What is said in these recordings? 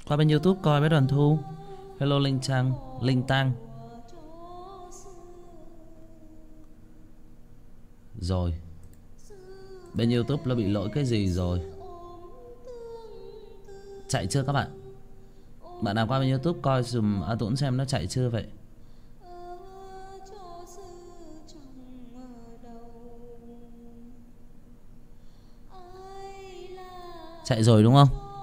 Qua bên YouTube coi với Đoàn Thu. Hello Linh Trang, Linh Tang. Rồi. Bên YouTube nó bị lỗi cái gì rồi? Chạy chưa các bạn? Bạn nào qua bên YouTube coi dùm A Tuấn xem nó chạy chưa vậy? Chạy rồi đúng không?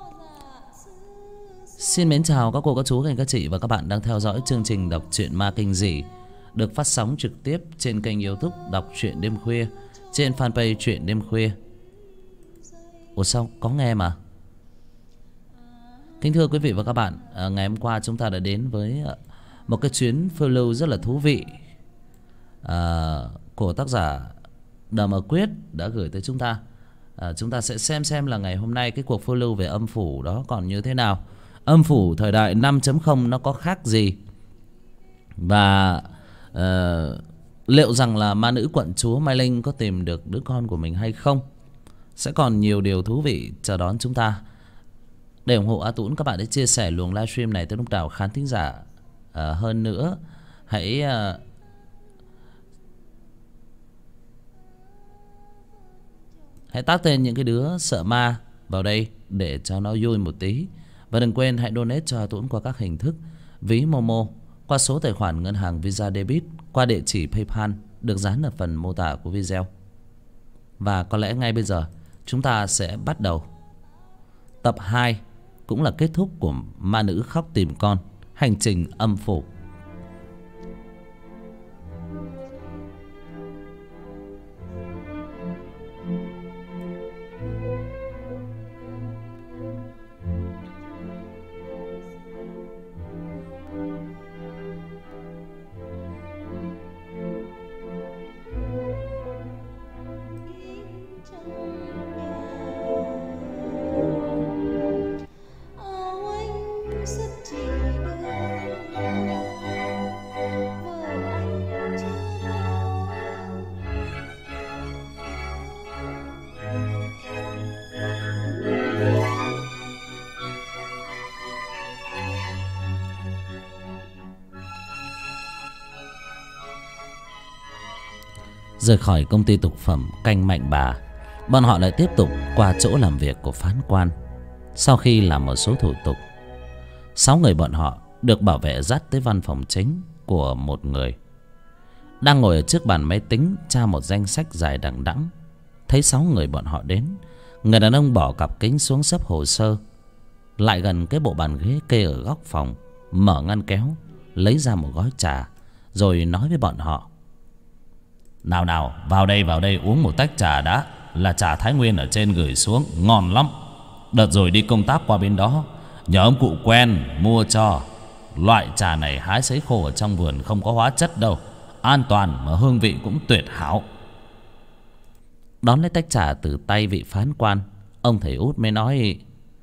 Xin mến chào các cô, các chú, các anh, các chị và các bạn đang theo dõi chương trình đọc truyện ma kinh dị được phát sóng trực tiếp trên kênh YouTube Đọc Truyện Đêm Khuya, trên fanpage Truyện Đêm Khuya. Ủa sao có nghe mà? Kính thưa quý vị và các bạn, ngày hôm qua chúng ta đã đến với một cái chuyến phiêu lưu rất là thú vị của tác giả Đầm Ở Quyết đã gửi tới chúng ta. Chúng ta sẽ xem là ngày hôm nay cái cuộc phiêu lưu về âm phủ đó còn như thế nào. Âm phủ thời đại 5.0 nó có khác gì? Và liệu rằng là ma nữ quận chúa Mai Linh có tìm được đứa con của mình hay không? Sẽ còn nhiều điều thú vị chờ đón chúng ta. Để ủng hộ A Tuấn, các bạn hãy chia sẻ luồng livestream này tới đông đảo khán thính giả hơn nữa. Hãy tag tên những cái đứa sợ ma vào đây để cho nó vui một tí. Và đừng quên hãy donate cho A Tuấn qua các hình thức: ví Momo, qua số tài khoản ngân hàng Visa Debit, qua địa chỉ PayPal được dán ở phần mô tả của video. Và có lẽ ngay bây giờ chúng ta sẽ bắt đầu tập 2, cũng là kết thúc của Ma Nữ Khóc Tìm Con, hành trình âm phủ. Rời khỏi công ty thực phẩm Canh Mạnh Bà, bọn họ lại tiếp tục qua chỗ làm việc của phán quan. Sau khi làm một số thủ tục, 6 người bọn họ được bảo vệ dắt tới văn phòng chính của một người đang ngồi ở trước bàn máy tính tra một danh sách dài đằng đẵng. Thấy 6 người bọn họ đến, người đàn ông bỏ cặp kính xuống xấp hồ sơ lại gần cái bộ bàn ghế kê ở góc phòng, mở ngăn kéo lấy ra một gói trà, rồi nói với bọn họ: Nào nào, vào đây uống một tách trà đã. Là trà Thái Nguyên ở trên gửi xuống, ngon lắm. Đợt rồi đi công tác qua bên đó, nhờ ông cụ quen mua cho. Loại trà này hái sấy khô ở trong vườn, không có hóa chất đâu, an toàn mà hương vị cũng tuyệt hảo. Đón lấy tách trà từ tay vị phán quan, ông thầy út mới nói: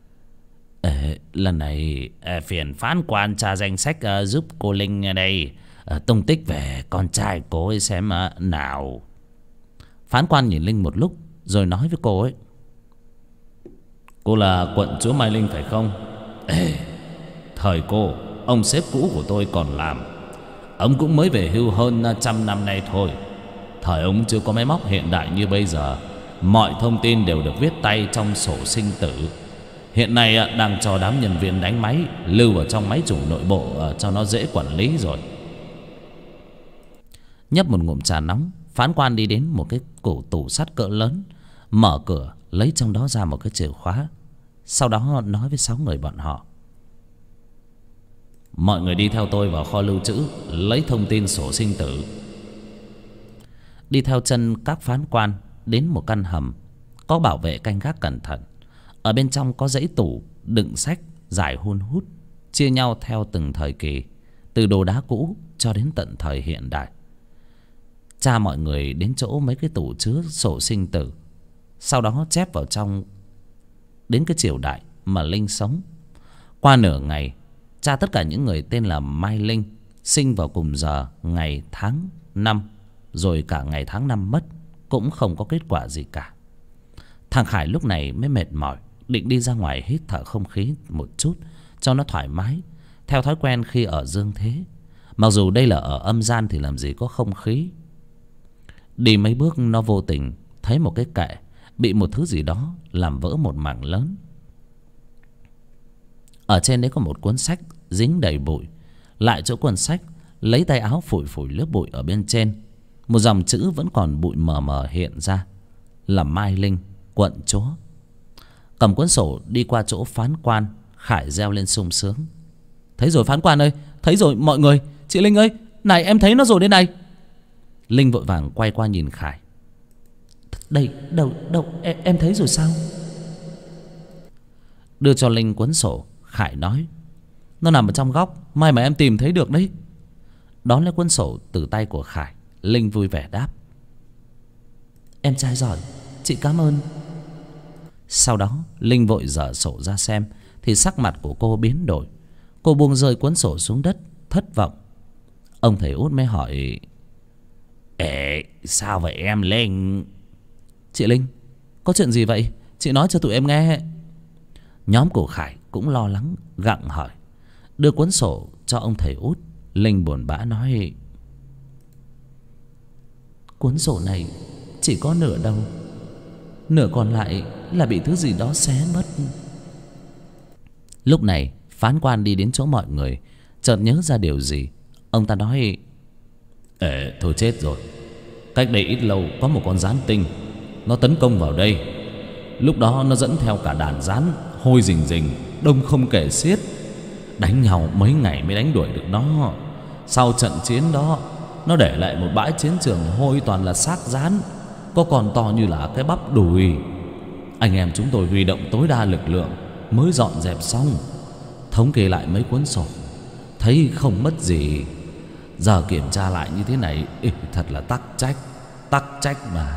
Lần này phiền phán quan tra danh sách giúp cô Linh đây, tung tích về con trai cô ấy xem nào. Phán quan nhìn Linh một lúc rồi nói với cô ấy: Cô là quận chúa Mai Linh phải không? Thời cô, ông sếp cũ của tôi còn làm. Ông cũng mới về hưu hơn 100 năm nay thôi. Thời ông chưa có máy móc hiện đại như bây giờ. Mọi thông tin đều được viết tay trong sổ sinh tử. Hiện nay đang cho đám nhân viên đánh máy lưu ở trong máy chủ nội bộ cho nó dễ quản lý rồi. Nhấp một ngụm trà nóng, phán quan đi đến một cái cổ tủ sắt cỡ lớn, mở cửa lấy trong đó ra một cái chìa khóa. Sau đó nói với 6 người bọn họ: Mọi người đi theo tôi vào kho lưu trữ lấy thông tin sổ sinh tử. Đi theo chân các phán quan đến một căn hầm có bảo vệ canh gác cẩn thận. Ở bên trong có dãy tủ đựng sách dài hun hút, chia nhau theo từng thời kỳ, từ đồ đá cũ cho đến tận thời hiện đại. Cha mọi người đến chỗ mấy cái tủ chứa sổ sinh tử, sau đó chép vào trong đến cái triều đại mà Linh sống. Qua nửa ngày, tra tất cả những người tên là Mai Linh sinh vào cùng giờ, ngày, tháng, năm, rồi cả ngày tháng năm mất, cũng không có kết quả gì cả. Thằng Khải lúc này mới mệt mỏi, định đi ra ngoài hít thở không khí một chút, cho nó thoải mái. Theo thói quen khi ở dương thế, mặc dù đây là ở âm gian thì làm gì có không khí. Đi mấy bước nó vô tình thấy một cái kệ bị một thứ gì đó làm vỡ một mảng lớn. Ở trên đấy có một cuốn sách dính đầy bụi. Lại chỗ cuốn sách, lấy tay áo phủi phủi lớp bụi ở bên trên. Một dòng chữ vẫn còn bụi mờ mờ hiện ra, là Mai Linh, quận Chúa. Cầm cuốn sổ đi qua chỗ phán quan, Khải reo lên sung sướng: thấy rồi phán quan ơi, thấy rồi mọi người. Chị Linh ơi, này em thấy nó rồi đây này. Linh vội vàng quay qua nhìn Khải: đây, đâu, em thấy rồi sao? Đưa cho Linh cuốn sổ, Khải nói: nó nằm ở trong góc, may mà em tìm thấy được đấy. Đón lấy cuốn sổ từ tay của Khải, Linh vui vẻ đáp: em trai giỏi, chị cảm ơn. Sau đó Linh vội dở sổ ra xem, thì sắc mặt của cô biến đổi. Cô buông rơi cuốn sổ xuống đất, thất vọng. Ông thầy Út mới hỏi: ê, sao vậy em Linh? Chị Linh, có chuyện gì vậy? Chị nói cho tụi em nghe. Nhóm của Khải cũng lo lắng gặng hỏi. Đưa cuốn sổ cho ông thầy Út, Linh buồn bã nói: cuốn sổ này chỉ có nửa đâu, nửa còn lại là bị thứ gì đó xé mất. Lúc này phán quan đi đến chỗ mọi người, chợt nhớ ra điều gì. Ông ta nói: thôi chết rồi. Cách đây ít lâu có một con gián tinh, nó tấn công vào đây. Lúc đó nó dẫn theo cả đàn gián hôi rình rình, đông không kể xiết. Đánh nhau mấy ngày mới đánh đuổi được nó. Sau trận chiến đó, nó để lại một bãi chiến trường hôi toàn là xác gián, có con to như là cái bắp đùi. Anh em chúng tôi huy động tối đa lực lượng mới dọn dẹp xong. Thống kê lại mấy cuốn sổ, thấy không mất gì. Giờ kiểm tra lại như thế này, thật là tắc trách mà.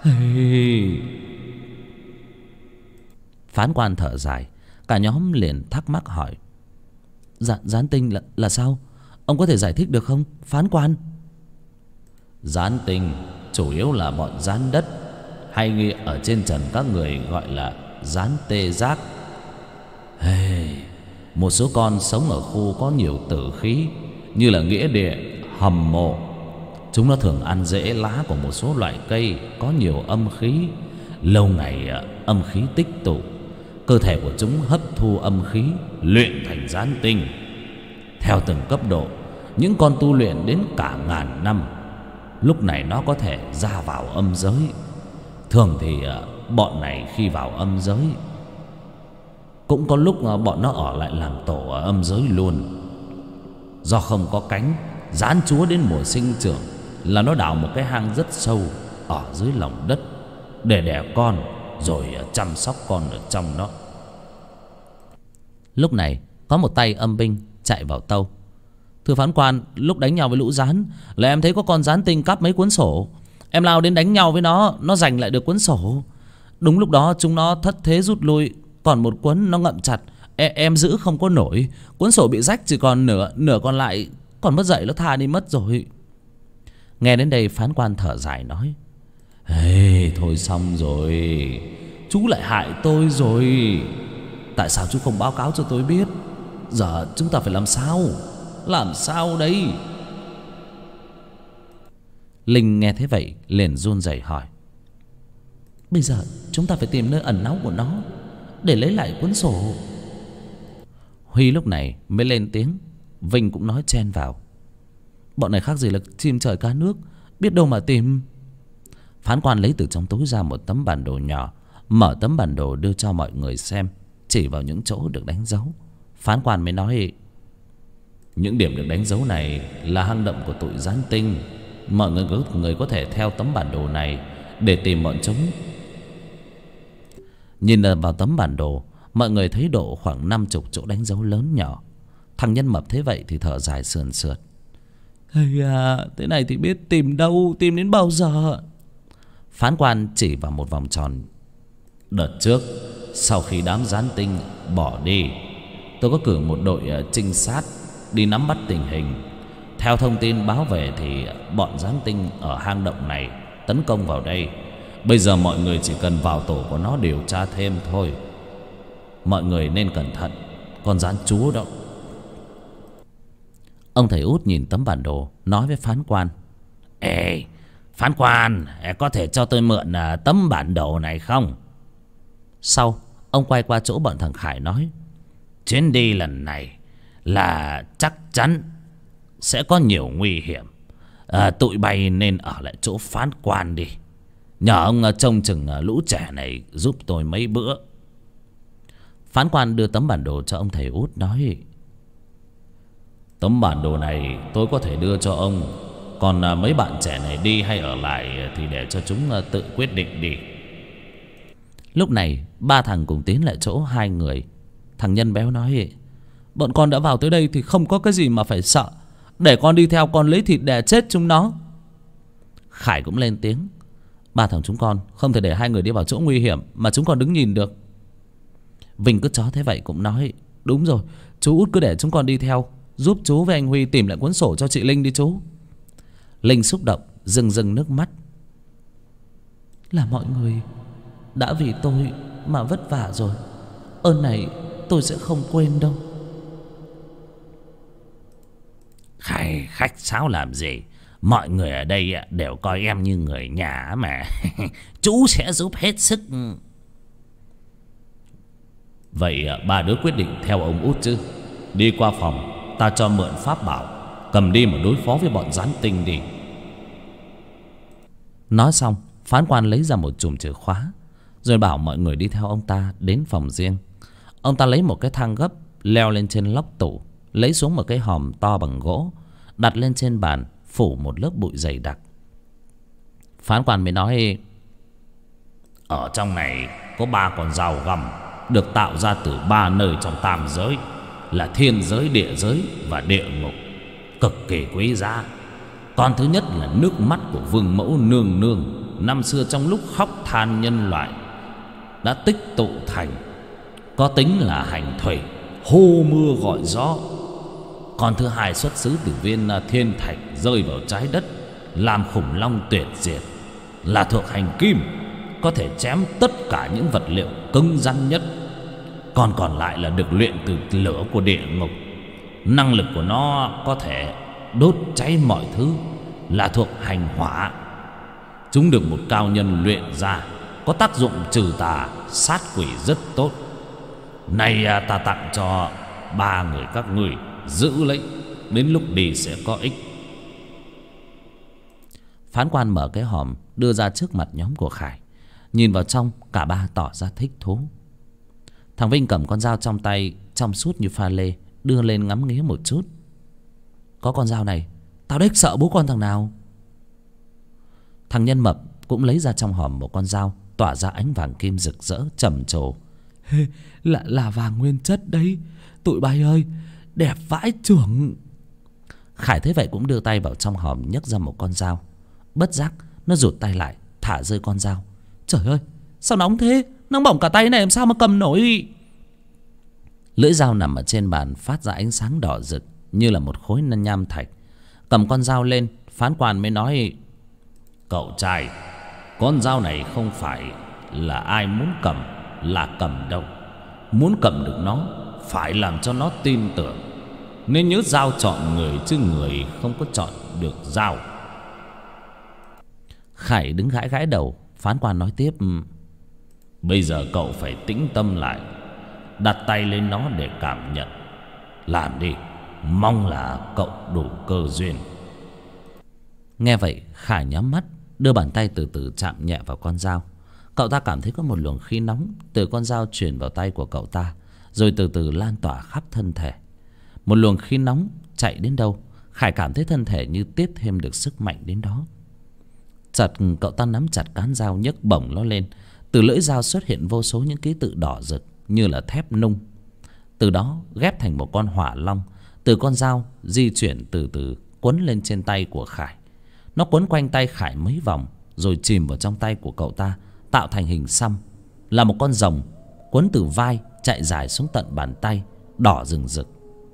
Phán quan thở dài. Cả nhóm liền thắc mắc hỏi: gián tinh là sao? Ông có thể giải thích được không, phán quan? Gián tinh chủ yếu là bọn gián đất, hay như ở trên trần các người gọi là gián tê giác. Một số con sống ở khu có nhiều tử khí, như là nghĩa địa, hầm mộ. Chúng nó thường ăn rễ lá của một số loại cây có nhiều âm khí. Lâu ngày âm khí tích tụ, cơ thể của chúng hấp thu âm khí, luyện thành gián tinh. Theo từng cấp độ, những con tu luyện đến cả ngàn năm, lúc này nó có thể ra vào âm giới. Thường thì bọn này khi vào âm giới, cũng có lúc bọn nó ở lại làm tổ ở âm giới luôn. Do không có cánh, gián chúa đến mùa sinh trưởng là nó đào một cái hang rất sâu ở dưới lòng đất để đẻ con, rồi chăm sóc con ở trong đó. Lúc này có một tay âm binh chạy vào tâu: thưa phán quan, lúc đánh nhau với lũ gián là em thấy có con gián tinh cắp mấy cuốn sổ. Em lao đến đánh nhau với nó giành lại được cuốn sổ. Đúng lúc đó chúng nó thất thế rút lui, còn một cuốn nó ngậm chặt. Em giữ không có nổi, cuốn sổ bị rách chỉ còn nửa còn lại, còn mất dạy nó tha đi mất rồi. Nghe đến đây phán quan thở dài nói: thôi xong rồi, chú lại hại tôi rồi. Tại sao chú không báo cáo cho tôi biết? Giờ chúng ta phải làm sao? Làm sao đấy? Linh nghe thế vậy liền run rẩy hỏi: bây giờ chúng ta phải tìm nơi ẩn náu của nó để lấy lại cuốn sổ. Huy lúc này mới lên tiếng. Vinh cũng nói chen vào: bọn này khác gì là chim trời cá nước, biết đâu mà tìm. Phán quan lấy từ trong túi ra một tấm bản đồ nhỏ, mở tấm bản đồ đưa cho mọi người xem, chỉ vào những chỗ được đánh dấu. Phán quan mới nói: những điểm được đánh dấu này là hang động của tụi gián tinh. Mọi người có thể theo tấm bản đồ này để tìm bọn chúng. Nhìn vào tấm bản đồ, mọi người thấy độ khoảng 50 chỗ đánh dấu lớn nhỏ. Thằng nhân mập thế vậy thì thở dài sườn sượt: thế này thì biết tìm đâu, tìm đến bao giờ? Phán quan chỉ vào một vòng tròn. Đợt trước, sau khi đám gián tinh bỏ đi, tôi có cử một đội trinh sát đi nắm bắt tình hình. Theo thông tin báo về thì bọn gián tinh ở hang động này tấn công vào đây. Bây giờ mọi người chỉ cần vào tổ của nó điều tra thêm thôi. Mọi người nên cẩn thận, con rán chúa đó. Ông thầy út nhìn tấm bản đồ, nói với phán quan: Ê, phán quan, có thể cho tôi mượn tấm bản đồ này không? Sau, ông quay qua chỗ bọn thằng Khải nói: Chuyến đi lần này là chắc chắn sẽ có nhiều nguy hiểm. Tụi bay nên ở lại chỗ phán quan đi. Nhờ ông trông chừng lũ trẻ này giúp tôi mấy bữa. Phán quan đưa tấm bản đồ cho ông thầy út, nói: Tấm bản đồ này tôi có thể đưa cho ông. Còn mấy bạn trẻ này đi hay ở lại thì để cho chúng tự quyết định đi. Lúc này ba thằng cùng tiến lại chỗ hai người. Thằng Nhân béo nói: Bọn con đã vào tới đây thì không có cái gì mà phải sợ. Để con đi theo, con lấy thịt đè chết chúng nó. Khải cũng lên tiếng: Ba thằng chúng con không thể để hai người đi vào chỗ nguy hiểm mà chúng con đứng nhìn được. Vinh cứ chó thế vậy cũng nói: Đúng rồi, chú út cứ để chúng con đi theo, giúp chú với anh Huy tìm lại cuốn sổ cho chị Linh đi chú. Linh xúc động rưng rưng nước mắt: Là mọi người đã vì tôi mà vất vả rồi, ơn này tôi sẽ không quên đâu. Khải khách sáo làm gì? Mọi người ở đây đều coi em như người nhà mà. Chú sẽ giúp hết sức. Vậy ba đứa quyết định theo ông út chứ? Đi qua phòng, ta cho mượn pháp bảo, cầm đi mà đối phó với bọn gián tinh đi. Nói xong, phán quan lấy ra một chùm chìa khóa, rồi bảo mọi người đi theo ông ta đến phòng riêng. Ông ta lấy một cái thang gấp, leo lên trên lóc tủ, lấy xuống một cái hòm to bằng gỗ, đặt lên trên bàn, phủ một lớp bụi dày đặc. Phán quan mới nói: Ở trong này có 3 con dao găm, được tạo ra từ 3 nơi trong tam giới, là thiên giới, địa giới và địa ngục, cực kỳ quý giá. Con thứ nhất là nước mắt của vương mẫu nương nương, năm xưa trong lúc khóc than nhân loại đã tích tụ thành, có tính là hành thủy, hô mưa gọi gió. Con thứ hai xuất xứ từ viên thiên thạch rơi vào trái đất, làm khủng long tuyệt diệt, là thuộc hành kim, có thể chém tất cả những vật liệu cứng rắn nhất. Còn còn lại là được luyện từ lửa của địa ngục, năng lực của nó có thể đốt cháy mọi thứ, là thuộc hành hỏa. Chúng được một cao nhân luyện ra, có tác dụng trừ tà sát quỷ rất tốt. Này ta tặng cho 3 người các ngươi, giữ lấy, đến lúc đi sẽ có ích. Phán quan mở cái hòm đưa ra trước mặt nhóm của Khải. Nhìn vào trong, cả ba tỏ ra thích thú. Thằng Vinh cầm con dao trong tay, trong suốt như pha lê, đưa lên ngắm nghía một chút. Có con dao này, tao đếch sợ bố con thằng nào. Thằng Nhân mập cũng lấy ra trong hòm một con dao tỏa ra ánh vàng kim rực rỡ trầm trồ. Là vàng nguyên chất đấy, tụi bay ơi, đẹp vãi chưởng. Khải thấy vậy cũng đưa tay vào trong hòm nhấc ra một con dao. Bất giác nó rụt tay lại, thả rơi con dao. Trời ơi, sao nóng thế, nóng bỏng cả tay này, làm sao mà cầm nổi. Lưỡi dao nằm ở trên bàn phát ra ánh sáng đỏ rực như là một khối nham thạch. Cầm con dao lên, phán quan mới nói: Cậu trai, con dao này không phải là ai muốn cầm là cầm đâu. Muốn cầm được nó, phải làm cho nó tin tưởng. Nên nhớ dao chọn người, chứ người không có chọn được dao. Khải đứng gãi gãi đầu. Phán quan nói tiếp: Bây giờ cậu phải tĩnh tâm lại, đặt tay lên nó để cảm nhận. Làm đi, mong là cậu đủ cơ duyên. Nghe vậy, Khải nhắm mắt, đưa bàn tay từ từ chạm nhẹ vào con dao. Cậu ta cảm thấy có một luồng khí nóng từ con dao truyền vào tay của cậu ta, rồi từ từ lan tỏa khắp thân thể. Một luồng khí nóng chạy đến đâu, Khải cảm thấy thân thể như tiếp thêm được sức mạnh đến đó. Chợt cậu ta nắm chặt cán dao, nhấc bổng nó lên. Từ lưỡi dao xuất hiện vô số những ký tự đỏ rực như là thép nung. Từ đó ghép thành một con hỏa long. Từ con dao di chuyển từ từ quấn lên trên tay của Khải. Nó quấn quanh tay Khải mấy vòng, rồi chìm vào trong tay của cậu ta, tạo thành hình xăm, là một con rồng quấn từ vai chạy dài xuống tận bàn tay, đỏ rừng rực.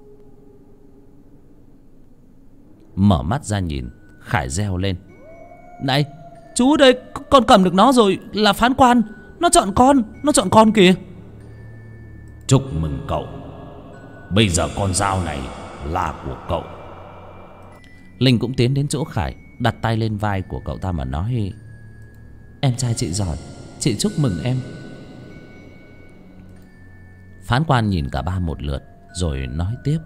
Mở mắt ra nhìn, Khải reo lên: Này, chú đây, con cầm được nó rồi, là phán quan. Nó chọn con kìa. Chúc mừng cậu, Bây giờ con dao này là của cậu. Linh cũng tiến đến chỗ Khải, đặt tay lên vai của cậu ta mà nói: Em trai chị giỏi, chị chúc mừng em. Phán quan nhìn cả ba một lượt rồi nói tiếp: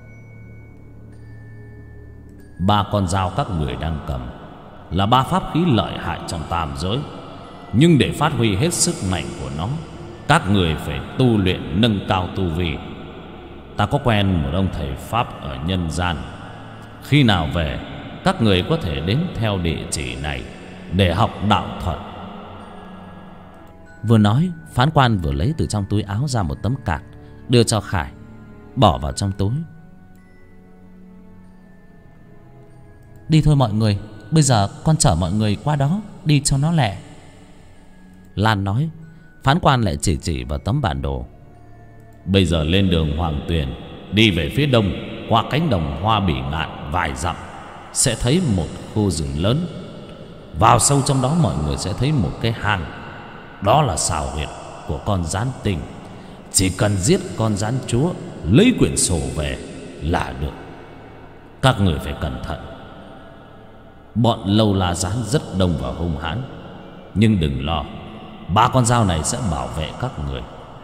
Ba con dao các người đang cầm là ba pháp khí lợi hại trong tam giới. Nhưng để phát huy hết sức mạnh của nó, các người phải tu luyện nâng cao tu vi. Ta có quen một ông thầy pháp ở nhân gian. Khi nào về, các người có thể đến theo địa chỉ này để học đạo thuật. Vừa nói, phán quan vừa lấy từ trong túi áo ra một tấm cạt, đưa cho Khải, bỏ vào trong túi. Đi thôi mọi người, bây giờ con chở mọi người qua đó, đi cho nó lẹ. Lan nói. Phán quan lại chỉ vào tấm bản đồ. Bây giờ lên đường Hoàng Tuyền, đi về phía đông, qua cánh đồng hoa bỉ ngạn vài dặm, sẽ thấy một khu rừng lớn. Vào sâu trong đó mọi người sẽ thấy một cái hang. Đó là xào huyệt của con gián tình. Chỉ cần giết con gián chúa, lấy quyển sổ về là được. Các người phải cẩn thận. Bọn lâu la gián rất đông và hung hãn. Nhưng đừng lo, ba con dao này sẽ bảo vệ các người.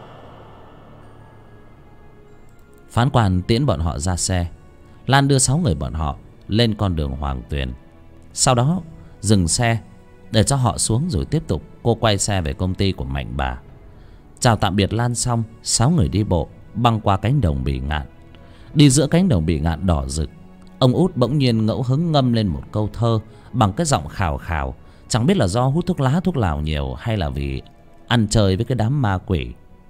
Phán quan tiễn bọn họ ra xe. Lan đưa 6 người bọn họ lên con đường Hoàng Tuyền. Sau đó dừng xe để cho họ xuống rồi tiếp tục. Cô quay xe về công ty của Mạnh bà. Chào tạm biệt Lan xong, 6 người đi bộ băng qua cánh đồng bỉ ngạn. Đi giữa cánh đồng bỉ ngạn đỏ rực, ông Út bỗng nhiên ngẫu hứng ngâm lên một câu thơ bằng cái giọng khào khào. Chẳng biết là do hút thuốc lá thuốc lào nhiều hay là vì ăn chơi với cái đám ma quỷ.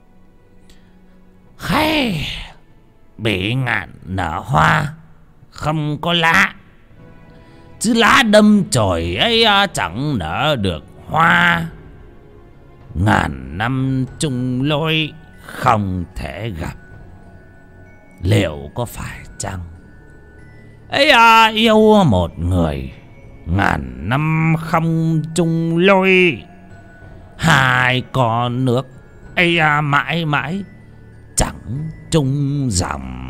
Hay bỉ ngạn nở hoa không có lá, chứ lá đâm chồi ấy chẳng nở được hoa. Ngàn năm chung lối không thể gặp, liệu có phải chăng ấy yêu một người ngàn năm không chung lối. Hai con nước ấy mãi mãi chẳng chung dòng.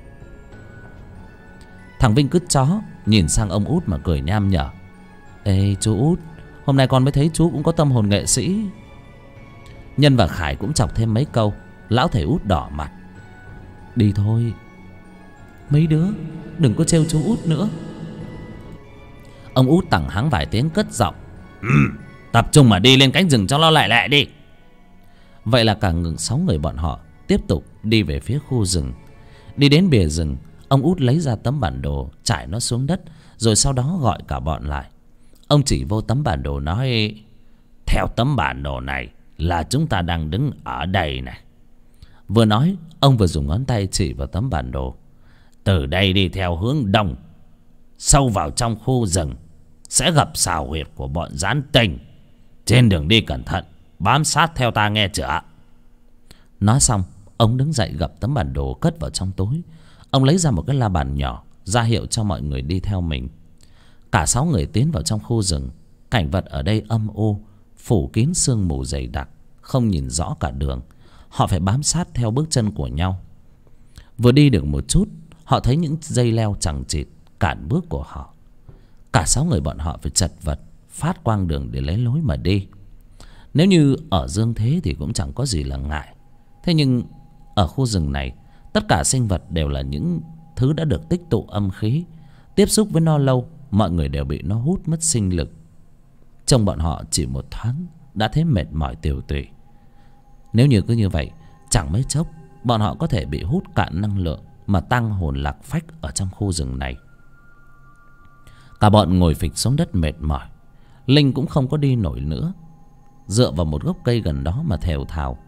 Thằng Vinh cứt chó nhìn sang ông Út mà cười nham nhở. Ê chú Út, hôm nay con mới thấy chú cũng có tâm hồn nghệ sĩ. Nhân và Khải cũng chọc thêm mấy câu. Lão thầy Út đỏ mặt. Đi thôi, mấy đứa đừng có trêu chú Út nữa. Ông Út tằng hắng vài tiếng cất giọng. Tập trung mà đi lên cánh rừng cho nó lại đi. Vậy là cả 6 người bọn họ tiếp tục đi về phía khu rừng. Đi đến bìa rừng, ông Út lấy ra tấm bản đồ, trải nó xuống đất, rồi sau đó gọi cả bọn lại. Ông chỉ vô tấm bản đồ nói: Theo tấm bản đồ này là chúng ta đang đứng ở đây này. Vừa nói, ông vừa dùng ngón tay chỉ vào tấm bản đồ. Từ đây đi theo hướng đông, sâu vào trong khu rừng, sẽ gặp xào huyệt của bọn gián tình. Trên đường đi cẩn thận, bám sát theo ta nghe chưa? Nói xong, ông đứng dậy gập tấm bản đồ cất vào trong túi. Ông lấy ra một cái la bàn nhỏ, ra hiệu cho mọi người đi theo mình. Cả 6 người tiến vào trong khu rừng. Cảnh vật ở đây âm u, phủ kín sương mù dày đặc, không nhìn rõ cả đường. Họ phải bám sát theo bước chân của nhau. Vừa đi được một chút, họ thấy những dây leo chằng chịt cản bước của họ. Cả 6 người bọn họ phải chật vật phát quang đường để lấy lối mà đi. Nếu như ở dương thế thì cũng chẳng có gì là ngại. Thế nhưng ở khu rừng này, tất cả sinh vật đều là những thứ đã được tích tụ âm khí. Tiếp xúc với nó lâu, mọi người đều bị nó hút mất sinh lực. Trông bọn họ chỉ một thoáng đã thấy mệt mỏi tiều tụy. Nếu như cứ như vậy, chẳng mấy chốc bọn họ có thể bị hút cạn năng lượng mà tăng hồn lạc phách ở trong khu rừng này. Cả bọn ngồi phịch xuống đất mệt mỏi. Linh cũng không có đi nổi nữa, dựa vào một gốc cây gần đó mà thều thào.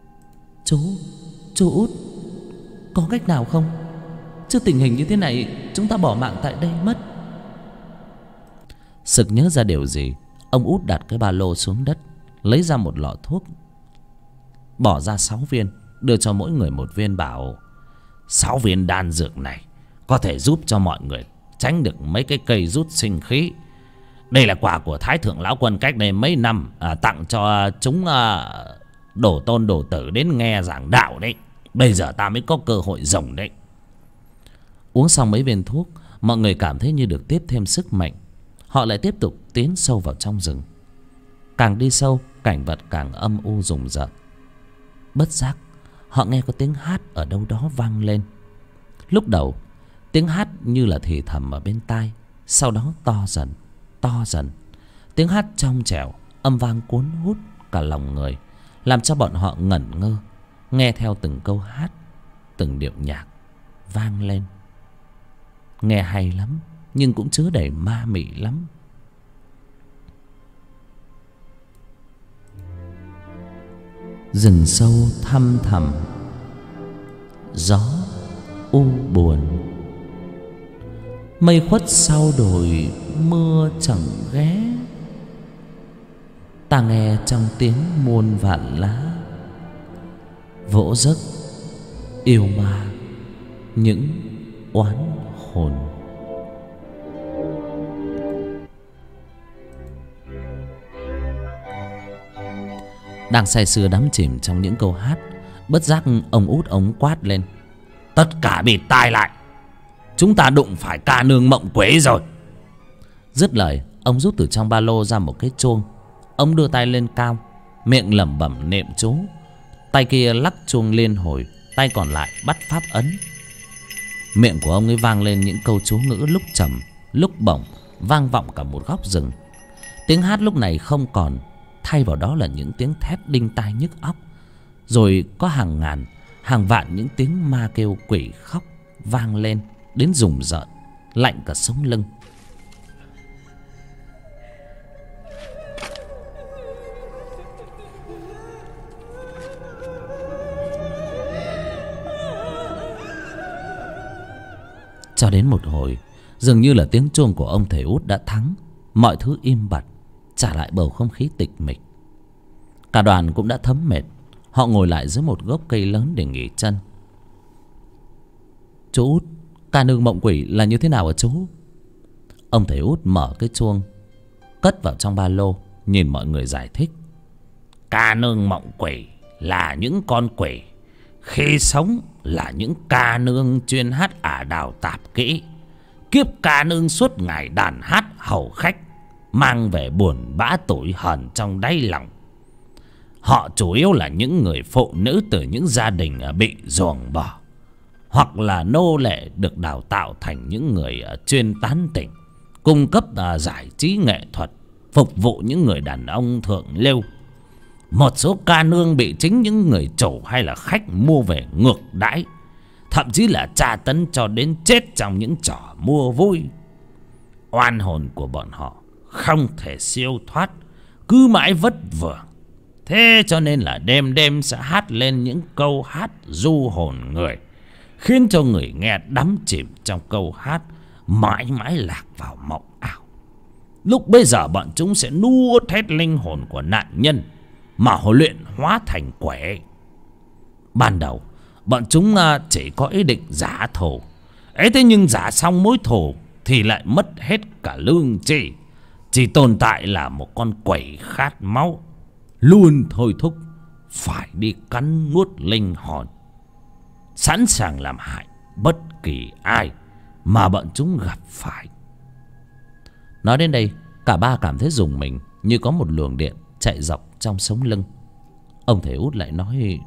Chú Út, có cách nào không? Chứ tình hình như thế này, chúng ta bỏ mạng tại đây mất. Sực nhớ ra điều gì, ông Út đặt cái ba lô xuống đất, lấy ra một lọ thuốc, bỏ ra 6 viên, đưa cho mỗi người một viên, bảo: 6 viên đan dược này có thể giúp cho mọi người tránh được mấy cái cây rút sinh khí. Đây là quà của Thái Thượng Lão Quân cách đây mấy năm, tặng cho chúng đổ tôn đổ tử đến nghe giảng đạo đấy. Bây giờ ta mới có cơ hội rồng đấy. Uống xong mấy viên thuốc, mọi người cảm thấy như được tiếp thêm sức mạnh. Họ lại tiếp tục tiến sâu vào trong rừng. Càng đi sâu, cảnh vật càng âm u rùng rợn. Bất giác họ nghe có tiếng hát ở đâu đó vang lên. Lúc đầu tiếng hát như là thì thầm ở bên tai, sau đó to dần, to dần. Tiếng hát trong trẻo, âm vang cuốn hút cả lòng người, làm cho bọn họ ngẩn ngơ, nghe theo từng câu hát, từng điệu nhạc vang lên. Nghe hay lắm, nhưng cũng chứa đầy ma mị lắm. Rừng sâu thăm thẳm, gió u buồn, mây khuất sau đồi mưa chẳng ghé. Ta nghe trong tiếng muôn vạn lá, vỗ giấc yêu ma những oán hồn. Đang say sưa đắm chìm trong những câu hát, bất giác ông Út ông quát lên: Tất cả bịt tai lại, chúng ta đụng phải ca nương mộng quế rồi. Dứt lời, ông rút từ trong ba lô ra một cái chuông. Ông đưa tay lên cao, miệng lẩm bẩm niệm chú. Tay kia lắc chuông liên hồi, tay còn lại bắt pháp ấn. Miệng của ông ấy vang lên những câu chú ngữ lúc trầm lúc bổng, vang vọng cả một góc rừng. Tiếng hát lúc này không còn, thay vào đó là những tiếng thét đinh tai nhức óc. Rồi có hàng ngàn, hàng vạn những tiếng ma kêu quỷ khóc vang lên đến rùng rợn, lạnh cả sống lưng. Cho đến một hồi, dường như là tiếng chuông của ông thầy Út đã thắng, mọi thứ im bặt, trả lại bầu không khí tịch mịch. Cả đoàn cũng đã thấm mệt, họ ngồi lại dưới một gốc cây lớn để nghỉ chân. Chú Út, ca nương mộng quỷ là như thế nào hả chú? Ông thầy Út mở cái chuông, cất vào trong ba lô, nhìn mọi người giải thích. Ca nương mộng quỷ là những con quỷ khi sống là những ca nương chuyên hát ả đào tạp kỹ. Kiếp ca nương suốt ngày đàn hát hầu khách, mang về buồn bã tủi hờn trong đáy lòng. Họ chủ yếu là những người phụ nữ từ những gia đình bị ruồng bỏ, hoặc là nô lệ được đào tạo thành những người chuyên tán tỉnh, cung cấp giải trí nghệ thuật, phục vụ những người đàn ông thượng lưu. Một số ca nương bị chính những người chủ hay là khách mua về ngược đãi, thậm chí là tra tấn cho đến chết trong những trò mua vui. Oan hồn của bọn họ không thể siêu thoát, cứ mãi vất vưởng. Thế cho nên là đêm đêm sẽ hát lên những câu hát du hồn người, khiến cho người nghe đắm chìm trong câu hát, mãi mãi lạc vào mộng ảo. Lúc bây giờ bọn chúng sẽ nuốt hết linh hồn của nạn nhân mà họ luyện hóa thành quẻ. Ban đầu bọn chúng chỉ có ý định giả thù ấy, thế nhưng giả xong mối thù thì lại mất hết cả lương tri, chỉ tồn tại là một con quỷ khát máu, luôn thôi thúc phải đi cắn nuốt linh hồn, sẵn sàng làm hại bất kỳ ai mà bọn chúng gặp phải. Nói đến đây, cả ba cảm thấy rùng mình, như có một luồng điện chạy dọc trong sống lưng. Ông thầy Út lại nói: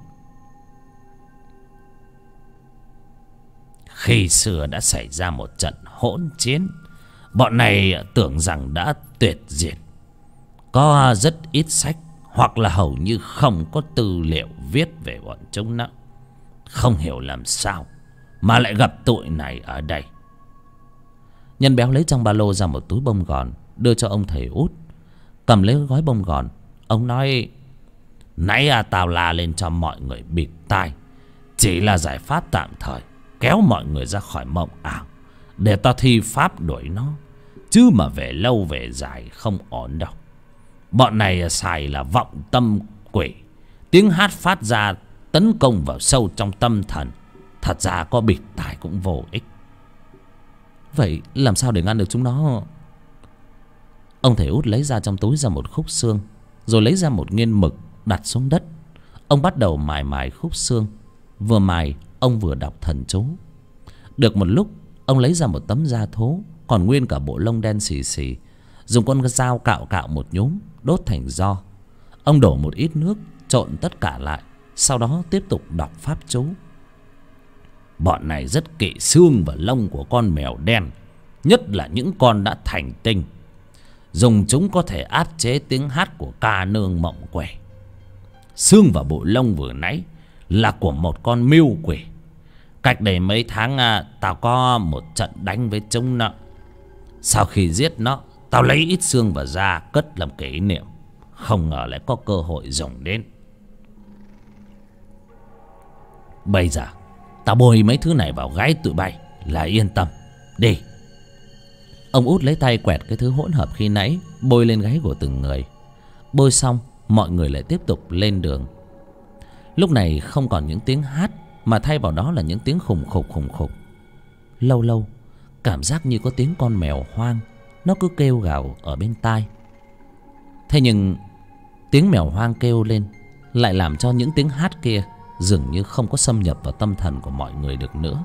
Khi xưa đã xảy ra một trận hỗn chiến, bọn này tưởng rằng đã tuyệt diệt. Có rất ít sách, hoặc là hầu như không có tư liệu viết về bọn chúng nữa. Không hiểu làm sao mà lại gặp tụi này ở đây. Nhân béo lấy trong ba lô ra một túi bông gòn, đưa cho ông thầy Út. Cầm lấy gói bông gòn, ông nói: Nãy tao la lên cho mọi người bịt tai, chỉ là giải pháp tạm thời, kéo mọi người ra khỏi mộng ảo, để tao thi pháp đuổi nó. Chứ mà về lâu về dài không ổn đâu. Bọn này xài là vọng tâm quỷ, tiếng hát phát ra tấn công vào sâu trong tâm thần. Thật ra có bịt tai cũng vô ích. Vậy làm sao để ngăn được chúng nó? Ông thầy Út lấy ra trong túi ra một khúc xương, rồi lấy ra một nghiên mực đặt xuống đất. Ông bắt đầu mài mài khúc xương, Vừa mài ông vừa đọc thần chú. Được một lúc, ông lấy ra một tấm da thố còn nguyên cả bộ lông đen xì xì, dùng con dao cạo cạo một nhúm, đốt thành tro. Ông đổ một ít nước trộn tất cả lại, sau đó tiếp tục đọc pháp chú. Bọn này rất kỵ xương và lông của con mèo đen, nhất là những con đã thành tinh. Dùng chúng có thể áp chế tiếng hát của ca nương mộng quỷ. Xương và bộ lông vừa nãy là của một con miêu quỷ. Cách đây mấy tháng tao có một trận đánh với chúng nó. Sau khi giết nó, tao lấy ít xương và da cất làm kỷ niệm. Không ngờ lại có cơ hội dùng đến. Bây giờ tao bôi mấy thứ này vào gáy tụi bay là yên tâm. Đi. Ông út lấy tay quẹt cái thứ hỗn hợp khi nãy, bôi lên gáy của từng người. Bôi xong, mọi người lại tiếp tục lên đường. Lúc này không còn những tiếng hát, mà thay vào đó là những tiếng khùng khục. Lâu lâu cảm giác như có tiếng con mèo hoang, nó cứ kêu gào ở bên tai. Thế nhưng tiếng mèo hoang kêu lên lại làm cho những tiếng hát kia dường như không có xâm nhập vào tâm thần của mọi người được nữa.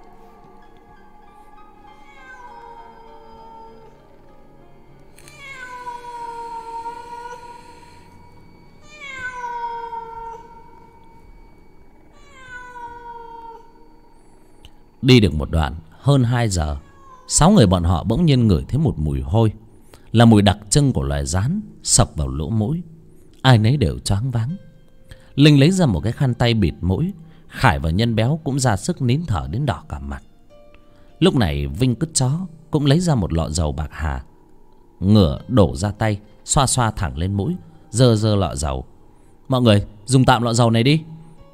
Đi được một đoạn hơn 2 giờ, 6 người bọn họ bỗng nhiên ngửi thấy một mùi hôi, là mùi đặc trưng của loài gián sộc vào lỗ mũi. Ai nấy đều choáng váng. Linh lấy ra một cái khăn tay bịt mũi. Khải và Nhân Béo cũng ra sức nín thở đến đỏ cả mặt. Lúc này Vinh cứt chó cũng lấy ra một lọ dầu bạc hà, ngửa đổ ra tay, xoa xoa thẳng lên mũi, dơ lọ dầu. Mọi người dùng tạm lọ dầu này đi.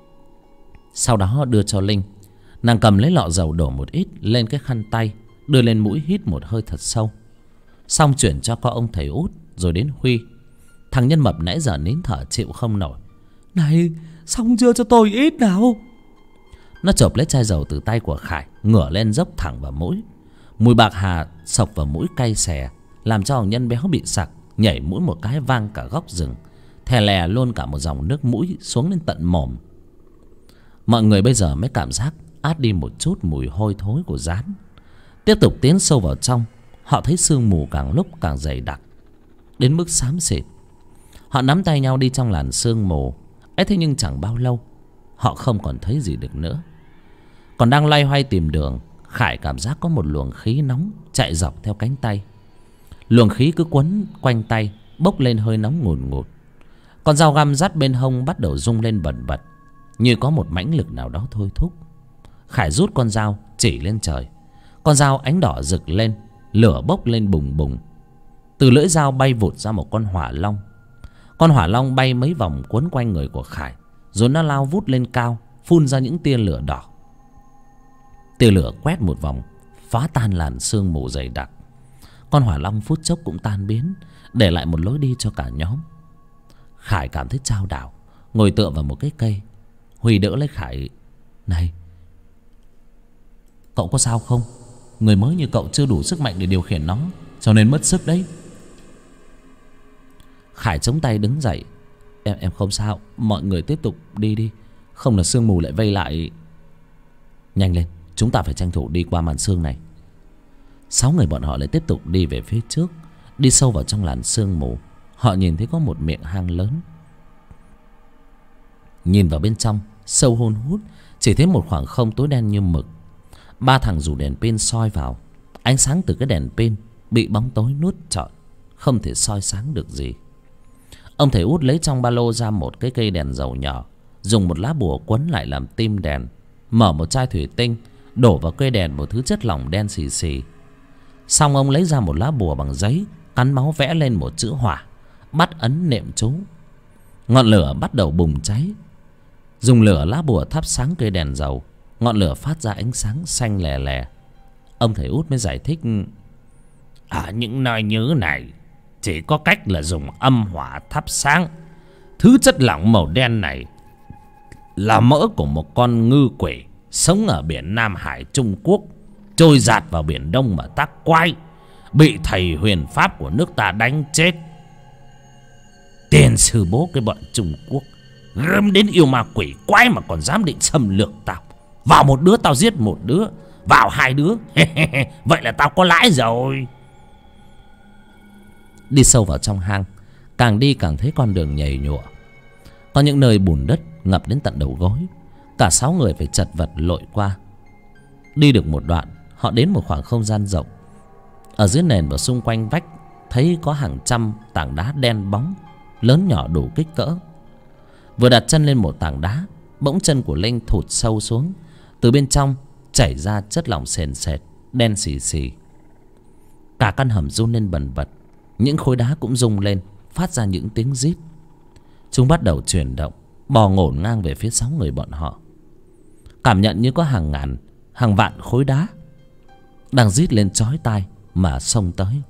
Sau đó đưa cho Linh. Nàng cầm lấy lọ dầu đổ một ít lên cái khăn tay, đưa lên mũi hít một hơi thật sâu. Xong chuyển cho con ông thầy út, rồi đến Huy. Thằng Nhân Mập nãy giờ nín thở chịu không nổi. Này, xong chưa, cho tôi ít nào. Nó chộp lấy chai dầu từ tay của Khải, ngửa lên dốc thẳng vào mũi. Mùi bạc hà sộc vào mũi cay xè, làm cho thằng Nhân Béo bị sặc, nhảy mũi một cái vang cả góc rừng, thè lè luôn cả một dòng nước mũi xuống đến tận mồm. Mọi người bây giờ mới cảm giác át đi một chút mùi hôi thối của gián. Tiếp tục tiến sâu vào trong, họ thấy sương mù càng lúc càng dày đặc, đến mức xám xịt. Họ nắm tay nhau đi trong làn sương mù ấy, thế nhưng chẳng bao lâu họ không còn thấy gì được nữa. Còn đang loay hoay tìm đường, Khải cảm giác có một luồng khí nóng chạy dọc theo cánh tay. Luồng khí cứ quấn quanh tay, bốc lên hơi nóng ngùn ngụt. Con dao găm dắt bên hông bắt đầu rung lên bần bật, như có một mãnh lực nào đó thôi thúc. Khải rút con dao chỉ lên trời. Con dao ánh đỏ rực lên, lửa bốc lên bùng bùng. Từ lưỡi dao bay vụt ra một con hỏa long. Con hỏa long bay mấy vòng quấn quanh người của Khải, rồi nó lao vút lên cao, phun ra những tia lửa đỏ. Tia lửa quét một vòng, phá tan làn sương mù dày đặc. Con hỏa long phút chốc cũng tan biến, để lại một lối đi cho cả nhóm. Khải cảm thấy chao đảo, ngồi tựa vào một cái cây. Huy đỡ lấy Khải. Này, cậu có sao không? Người mới như cậu chưa đủ sức mạnh để điều khiển nó, cho nên mất sức đấy. Khải chống tay đứng dậy. Em không sao, mọi người tiếp tục đi đi, không là sương mù lại vây lại. Nhanh lên, chúng ta phải tranh thủ đi qua màn sương này. 6 người bọn họ lại tiếp tục đi về phía trước. Đi sâu vào trong làn sương mù, họ nhìn thấy có một miệng hang lớn. Nhìn vào bên trong, sâu hun hút, chỉ thấy một khoảng không tối đen như mực. 3 thằng rủ đèn pin soi vào. Ánh sáng từ cái đèn pin bị bóng tối nuốt trọn, không thể soi sáng được gì. Ông thầy út lấy trong ba lô ra một cái cây đèn dầu nhỏ, dùng một lá bùa quấn lại làm tim đèn, mở một chai thủy tinh, đổ vào cây đèn một thứ chất lỏng đen xì xì. Xong ông lấy ra một lá bùa bằng giấy, cắn máu vẽ lên một chữ hỏa, bắt ấn niệm chú. Ngọn lửa bắt đầu bùng cháy. Dùng lửa lá bùa thắp sáng cây đèn dầu, ngọn lửa phát ra ánh sáng xanh lè lè. Ông thầy út mới giải thích. Ở những nơi như này chỉ có cách là dùng âm hỏa thắp sáng. Thứ chất lỏng màu đen này là mỡ của một con ngư quỷ sống ở biển Nam Hải Trung Quốc, trôi dạt vào biển Đông mà tác quái, bị thầy huyền pháp của nước ta đánh chết. Tiền sư bố cái bọn Trung Quốc Gớm đến yêu ma quỷ quái mà còn dám định xâm lược tao. Vào một đứa tao giết một đứa, vào hai đứa vậy là tao có lãi rồi. Đi sâu vào trong hang, càng đi càng thấy con đường nhầy nhụa. Có những nơi bùn đất ngập đến tận đầu gối. Cả 6 người phải chật vật lội qua. Đi được một đoạn, họ đến một khoảng không gian rộng. Ở dưới nền và xung quanh vách thấy có hàng trăm tảng đá đen bóng, lớn nhỏ đủ kích cỡ. Vừa đặt chân lên một tảng đá, bỗng chân của Linh thụt sâu xuống. Từ bên trong chảy ra chất lỏng sền sệt, đen xì xì. Cả căn hầm run lên bần bật. Những khối đá cũng rung lên, phát ra những tiếng rít. Chúng bắt đầu chuyển động, bò ngổn ngang về phía 6 người bọn họ. Cảm nhận như có hàng ngàn, hàng vạn khối đá đang rít lên chói tai mà xông tới.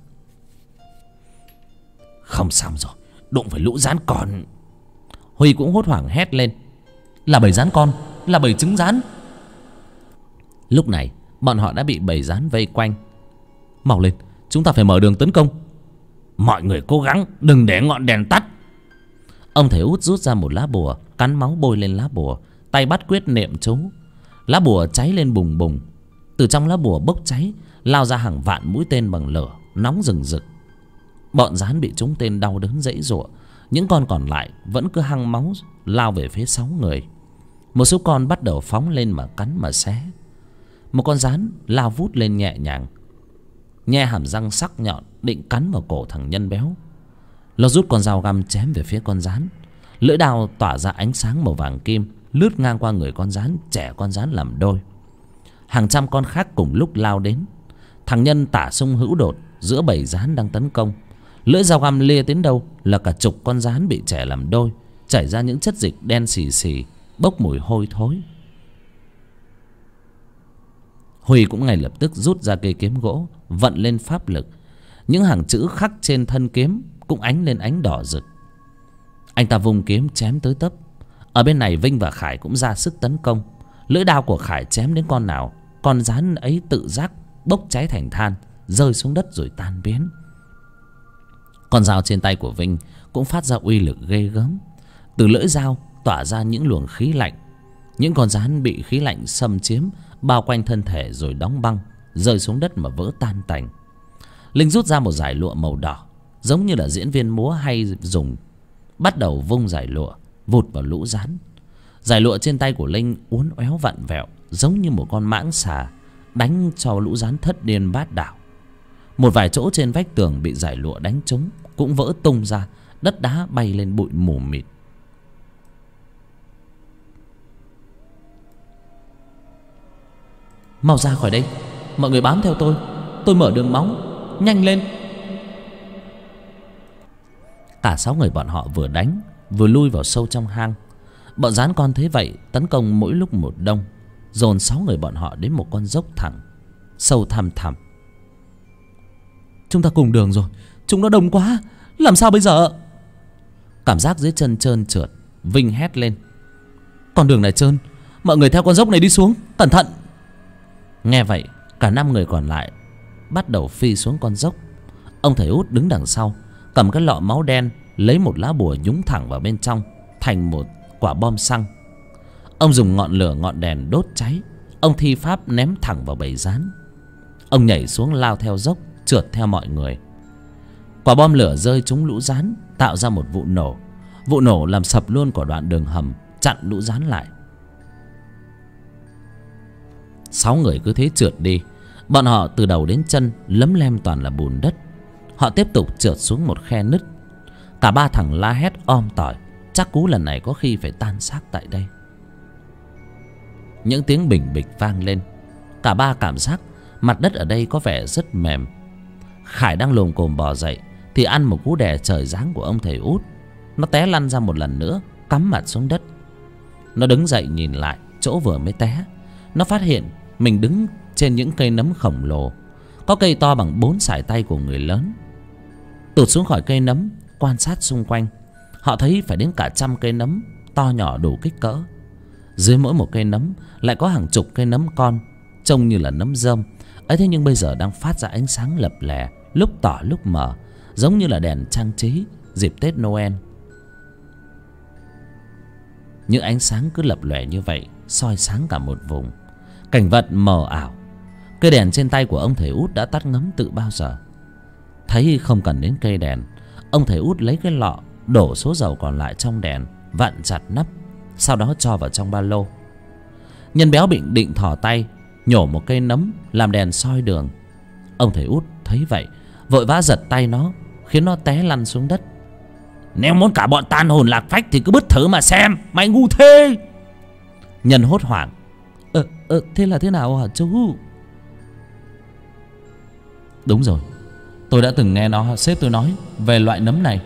Không xong rồi, đụng phải lũ rắn con. Huy cũng hốt hoảng hét lên. Là bầy rắn con, là bầy trứng rắn. Lúc này bọn họ đã bị bầy rắn vây quanh. Mau lên, chúng ta phải mở đường tấn công. Mọi người cố gắng đừng để ngọn đèn tắt. Ông thầy Út rút ra một lá bùa, cắn máu bôi lên lá bùa, tay bắt quyết niệm chú. Lá bùa cháy lên bùng bùng. Từ trong lá bùa bốc cháy lao ra hàng vạn mũi tên bằng lửa nóng rừng rực. Bọn rắn bị trúng tên đau đớn giãy giụa. Những con còn lại vẫn cứ hăng máu lao về phía 6 người. Một số con bắt đầu phóng lên mà cắn mà xé. Một con rắn lao vút lên nhẹ nhàng, nhe hàm răng sắc nhọn định cắn vào cổ thằng nhân béo. Nó rút con dao găm chém về phía con rắn. Lưỡi đao tỏa ra ánh sáng màu vàng kim, lướt ngang qua người con rắn, chẻ con rắn làm đôi. Hàng trăm con khác cùng lúc lao đến. Thằng nhân tả xung hữu đột giữa bầy rắn đang tấn công. Lưỡi dao găm lia đến đâu là cả chục con rắn bị chẻ làm đôi, chảy ra những chất dịch đen xì xì, bốc mùi hôi thối. Huy cũng ngay lập tức rút ra cây kiếm gỗ, vận lên pháp lực. Những hàng chữ khắc trên thân kiếm cũng ánh lên ánh đỏ rực. Anh ta vung kiếm chém tới tấp. Ở bên này Vinh và Khải cũng ra sức tấn công. Lưỡi đao của Khải chém đến con nào, con rắn ấy tự giác bốc cháy thành than, rơi xuống đất rồi tan biến. Con dao trên tay của Vinh cũng phát ra uy lực ghê gớm. Từ lưỡi dao tỏa ra những luồng khí lạnh. Những con rắn bị khí lạnh xâm chiếm, bao quanh thân thể rồi đóng băng, rơi xuống đất mà vỡ tan tành. Linh rút ra một dải lụa màu đỏ, giống như là diễn viên múa hay dùng, bắt đầu vung dải lụa vụt vào lũ rắn. Dải lụa trên tay của Linh uốn éo vặn vẹo, giống như một con mãng xà, đánh cho lũ rắn thất điên bát đảo. Một vài chỗ trên vách tường bị dải lụa đánh trúng cũng vỡ tung ra, đất đá bay lên bụi mù mịt. Mau ra khỏi đây, mọi người bám theo tôi mở đường máu, nhanh lên. Cả 6 người bọn họ vừa đánh vừa lui vào sâu trong hang. Bọn rắn con thấy vậy tấn công mỗi lúc một đông, dồn 6 người bọn họ đến một con dốc thẳng sâu thăm thẳm. Chúng ta cùng đường rồi, chúng nó đông quá, làm sao bây giờ? Cảm giác dưới chân trơn trượt, Vinh hét lên. Con đường này trơn, mọi người theo con dốc này đi xuống, cẩn thận. Nghe vậy, cả 5 người còn lại bắt đầu phi xuống con dốc. Ông thầy Út đứng đằng sau, cầm cái lọ máu đen, lấy một lá bùa nhúng thẳng vào bên trong thành một quả bom xăng. Ông dùng ngọn lửa ngọn đèn đốt cháy. Ông thi pháp ném thẳng vào bầy rắn. Ông nhảy xuống lao theo dốc, trượt theo mọi người. Quả bom lửa rơi trúng lũ rắn, tạo ra một vụ nổ. Vụ nổ làm sập luôn cả đoạn đường hầm, chặn lũ rắn lại. 6 người cứ thế trượt đi. Bọn họ từ đầu đến chân lấm lem toàn là bùn đất. Họ tiếp tục trượt xuống một khe nứt. Cả 3 thằng la hét om tỏi, chắc cú lần này có khi phải tan xác tại đây. Những tiếng bình bịch vang lên. Cả 3 cảm giác mặt đất ở đây có vẻ rất mềm. Khải đang lồm cồm bò dậy thì ăn một cú đè trời giáng của ông thầy Út. Nó té lăn ra một lần nữa, cắm mặt xuống đất. Nó đứng dậy nhìn lại chỗ vừa mới té. Nó phát hiện mình đứng trên những cây nấm khổng lồ. Có cây to bằng 4 sải tay của người lớn. Tụt xuống khỏi cây nấm, quan sát xung quanh, họ thấy phải đến cả 100 cây nấm to nhỏ đủ kích cỡ. Dưới mỗi một cây nấm lại có hàng chục cây nấm con, trông như là nấm rơm ấy, thế nhưng bây giờ đang phát ra ánh sáng lập lè, lúc tỏ lúc mờ, giống như là đèn trang trí dịp Tết Noel. Những ánh sáng cứ lập lòe như vậy, soi sáng cả một vùng. Cảnh vật mờ ảo. Cây đèn trên tay của ông thầy út đã tắt ngấm từ bao giờ. Thấy không cần đến cây đèn, ông thầy út lấy cái lọ, đổ số dầu còn lại trong đèn, vặn chặt nắp, sau đó cho vào trong ba lô. Nhân Béo định thò tay nhổ một cây nấm làm đèn soi đường. Ông thầy út thấy vậy, vội vã giật tay nó, khiến nó té lăn xuống đất. Nếu muốn cả bọn tan hồn lạc phách thì cứ bứt thử mà xem, mày ngu thế. Nhân hốt hoảng. Thế là thế nào hả chú? Đúng rồi, tôi đã từng nghe sếp tôi nói về loại nấm này.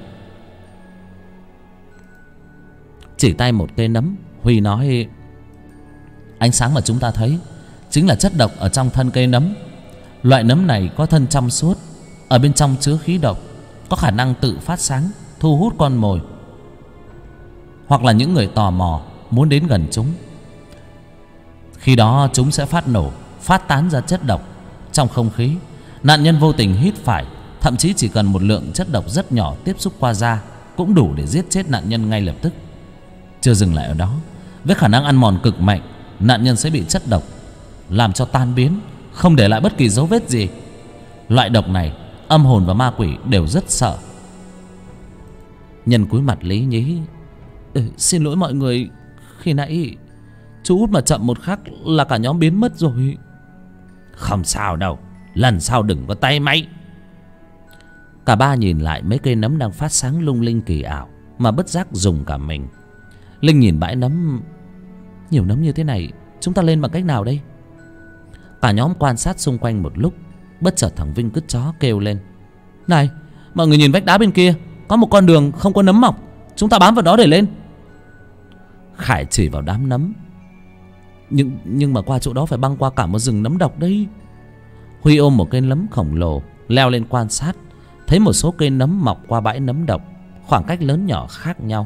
Chỉ tay một cây nấm, Huy nói: ánh sáng mà chúng ta thấy chính là chất độc ở trong thân cây nấm. Loại nấm này có thân trong suốt, ở bên trong chứa khí độc, có khả năng tự phát sáng, thu hút con mồi hoặc là những người tò mò muốn đến gần chúng. Khi đó chúng sẽ phát nổ, phát tán ra chất độc trong không khí. Nạn nhân vô tình hít phải, thậm chí chỉ cần một lượng chất độc rất nhỏ tiếp xúc qua da cũng đủ để giết chết nạn nhân ngay lập tức. Chưa dừng lại ở đó, với khả năng ăn mòn cực mạnh, nạn nhân sẽ bị chất độc làm cho tan biến, không để lại bất kỳ dấu vết gì. Loại độc này âm hồn và ma quỷ đều rất sợ. Nhân cúi mặt lý nhí: xin lỗi mọi người, khi nãy chú út mà chậm một khắc là cả nhóm biến mất rồi. Không sao đâu, lần sau đừng có tay máy. Cả ba nhìn lại mấy cây nấm đang phát sáng lung linh kỳ ảo mà bất giác rùng cả mình. Linh nhìn bãi nấm. Nhiều nấm như thế này, chúng ta lên bằng cách nào đây? Cả nhóm quan sát xung quanh một lúc, bất chợt thằng Vinh cứt chó kêu lên: này, mọi người nhìn vách đá bên kia, có một con đường không có nấm mọc, chúng ta bám vào đó để lên. Khải chỉ vào đám nấm. Nhưng mà qua chỗ đó phải băng qua cả một rừng nấm độc đấy. Huy ôm một cây nấm khổng lồ leo lên quan sát, thấy một số cây nấm mọc qua bãi nấm độc, khoảng cách lớn nhỏ khác nhau.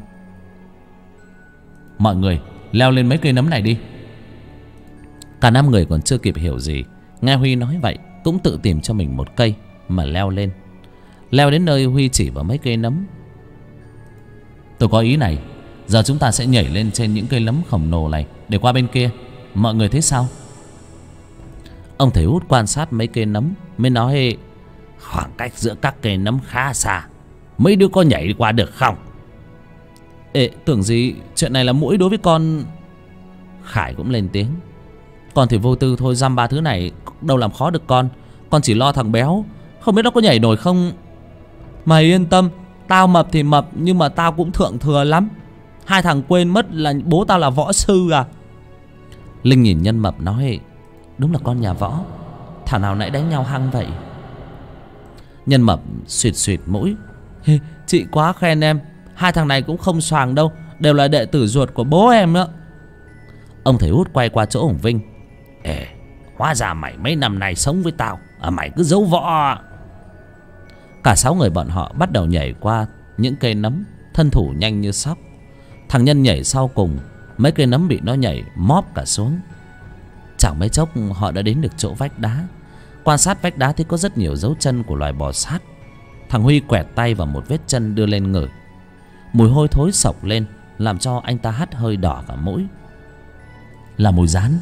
Mọi người leo lên mấy cây nấm này đi. Cả 5 người còn chưa kịp hiểu gì, nghe Huy nói vậy cũng tự tìm cho mình một cây mà leo lên. Leo đến nơi, Huy chỉ vào mấy cây nấm. Tôi có ý này, giờ chúng ta sẽ nhảy lên trên những cây nấm khổng lồ này để qua bên kia. Mọi người thấy sao? Ông thầy út quan sát mấy cây nấm mới nói: khoảng cách giữa các cây nấm khá xa, mấy đứa có nhảy qua được không? Tưởng gì chuyện này là muỗi đối với con. Khải cũng lên tiếng: con thì vô tư thôi, dăm ba thứ này đâu làm khó được con chỉ lo thằng Béo, không biết nó có nhảy nổi không. Mày yên tâm, tao mập thì mập nhưng mà tao cũng thượng thừa lắm. Hai thằng quên mất là bố tao là võ sư à? Linh nhìn Nhân mập nói: đúng là con nhà võ, thảo nào nãy đánh nhau hăng vậy. Nhân mập suyệt suyệt mũi: chị quá khen em, hai thằng này cũng không xoàng đâu, đều là đệ tử ruột của bố em nữa. Ông thầy út quay qua chỗ ông Vinh: hóa ra mày mấy năm nay sống với tao, mày cứ giấu võ. Cả 6 người bọn họ bắt đầu nhảy qua những cây nấm, thân thủ nhanh như sóc. Thằng Nhân nhảy sau cùng, mấy cây nấm bị nó nhảy móp cả xuống. Chẳng mấy chốc họ đã đến được chỗ vách đá. Quan sát vách đá thấy có rất nhiều dấu chân của loài bò sát. Thằng Huy quẹt tay vào một vết chân đưa lên ngửi. Mùi hôi thối sộc lên, làm cho anh ta hắt hơi đỏ cả mũi. Là mùi rán.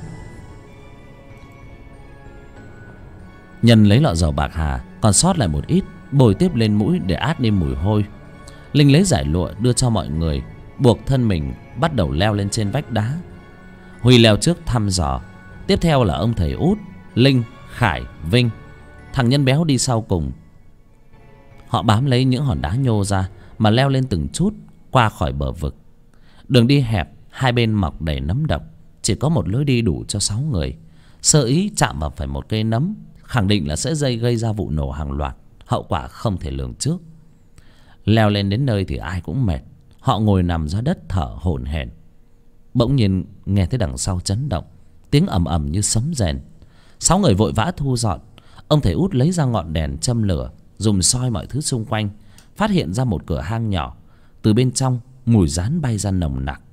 Nhân lấy lọ dầu bạc hà còn sót lại một ít, bồi tiếp lên mũi để át đi mùi hôi. Linh lấy giải lụa đưa cho mọi người, buộc thân mình bắt đầu leo lên trên vách đá. Huy leo trước thăm dò, tiếp theo là ông thầy út, Linh, Khải, Vinh. Thằng Nhân Béo đi sau cùng. Họ bám lấy những hòn đá nhô ra mà leo lên từng chút qua khỏi bờ vực. Đường đi hẹp, hai bên mọc đầy nấm độc, chỉ có một lối đi đủ cho 6 người. Sơ ý chạm vào phải một cây nấm, khẳng định là sẽ gây ra vụ nổ hàng loạt, hậu quả không thể lường trước. Leo lên đến nơi thì ai cũng mệt, họ ngồi nằm ra đất thở hổn hển. Bỗng nhiên nghe thấy đằng sau chấn động, tiếng ầm ầm như sấm rền. 6 người vội vã thu dọn. Ông thầy út lấy ra ngọn đèn châm lửa, dùng soi mọi thứ xung quanh, phát hiện ra một cửa hang nhỏ. Từ bên trong mùi rán bay ra nồng nặc.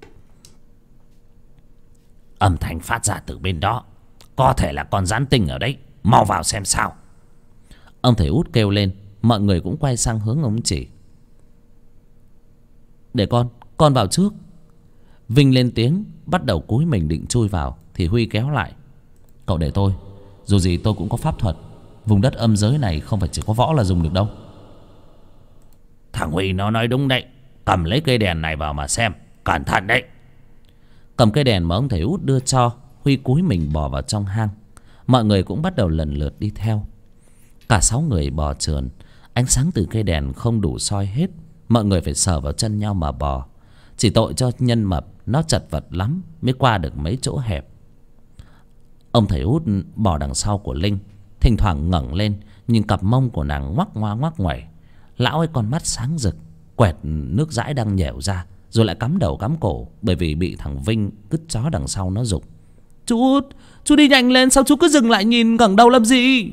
Âm thanh phát ra từ bên đó, có thể là con rắn tinh ở đấy, mau vào xem sao. Ông thầy út kêu lên. Mọi người cũng quay sang hướng ông chỉ. Để con vào trước. Vinh lên tiếng bắt đầu cúi mình định chui vào thì Huy kéo lại. Cậu để tôi, dù gì tôi cũng có pháp thuật. Vùng đất âm giới này không phải chỉ có võ là dùng được đâu. Thằng Huy nó nói đúng đấy. Cầm lấy cây đèn này vào mà xem. Cẩn thận đấy. Cầm cây đèn mà ông thầy Út đưa cho, Huy cúi mình bò vào trong hang. Mọi người cũng bắt đầu lần lượt đi theo. Cả 6 người bò trườn. Ánh sáng từ cây đèn không đủ soi hết. Mọi người phải sờ vào chân nhau mà bò. Chỉ tội cho nhân mập, nó chật vật lắm mới qua được mấy chỗ hẹp. Ông thầy Út bò đằng sau của Linh, thỉnh thoảng ngẩng lên nhìn cặp mông của nàng ngoắc ngoa ngoắc ngoẩy. Lão ấy con mắt sáng rực, quẹt nước dãi đang nhẻo ra, rồi lại cắm đầu cắm cổ, bởi vì bị thằng Vinh cứt chó đằng sau nó giục. Chú Út, chú đi nhanh lên, sao chú cứ dừng lại nhìn ngẩng đầu làm gì?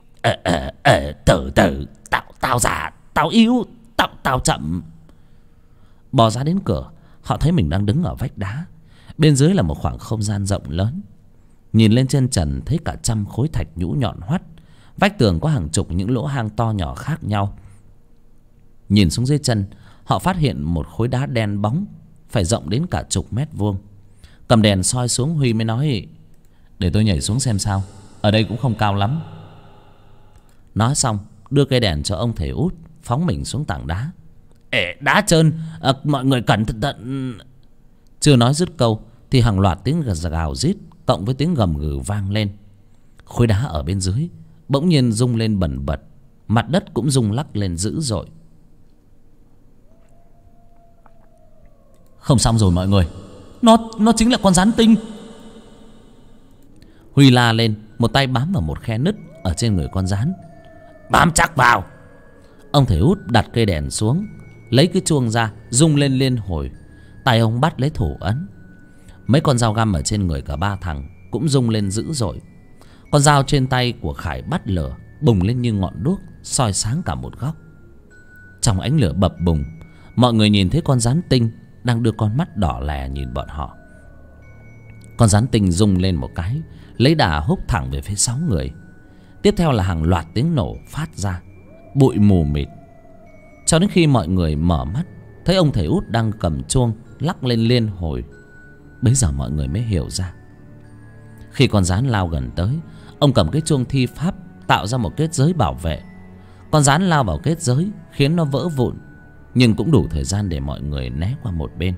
Từ từ, tao già, tao yếu, tao chậm. Bò ra đến cửa, họ thấy mình đang đứng ở vách đá. Bên dưới là một khoảng không gian rộng lớn. Nhìn lên trên trần thấy cả trăm khối thạch nhũ nhọn hoắt. Vách tường có hàng chục những lỗ hang to nhỏ khác nhau. Nhìn xuống dưới chân, họ phát hiện một khối đá đen bóng, phải rộng đến cả chục mét vuông. Cầm đèn soi xuống, Huy mới nói: để tôi nhảy xuống xem sao, ở đây cũng không cao lắm. Nói xong đưa cây đèn cho ông thầy Út, phóng mình xuống tảng đá. Đá trơn, mọi người cẩn thận. Chưa nói dứt câu thì hàng loạt tiếng gào rít cộng với tiếng gầm gừ vang lên. Khối đá ở bên dưới bỗng nhiên rung lên bần bật, mặt đất cũng rung lắc lên dữ dội. Không xong rồi mọi người, nó chính là con rắn tinh. Huy la lên, một tay bám vào một khe nứt ở trên người con rắn. Bám chắc vào. Ông thầy Út đặt cây đèn xuống, lấy cái chuông ra rung lên liên hồi. Tay ông bắt lấy thủ ấn. Mấy con dao găm ở trên người cả 3 thằng cũng rung lên dữ dội. Con dao trên tay của Khải bắt lửa, bùng lên như ngọn đuốc, soi sáng cả một góc. Trong ánh lửa bập bùng, mọi người nhìn thấy con rắn tinh đang đưa con mắt đỏ lè nhìn bọn họ. Con rắn tinh rung lên một cái, lấy đà húc thẳng về phía 6 người. Tiếp theo là hàng loạt tiếng nổ phát ra, bụi mù mịt, cho đến khi mọi người mở mắt thấy ông thầy Út đang cầm chuông lắc lên liên hồi. Bấy giờ mọi người mới hiểu ra. Khi con rắn lao gần tới, ông cầm cái chuông thi pháp tạo ra một kết giới bảo vệ. Con rắn lao vào kết giới khiến nó vỡ vụn, nhưng cũng đủ thời gian để mọi người né qua một bên.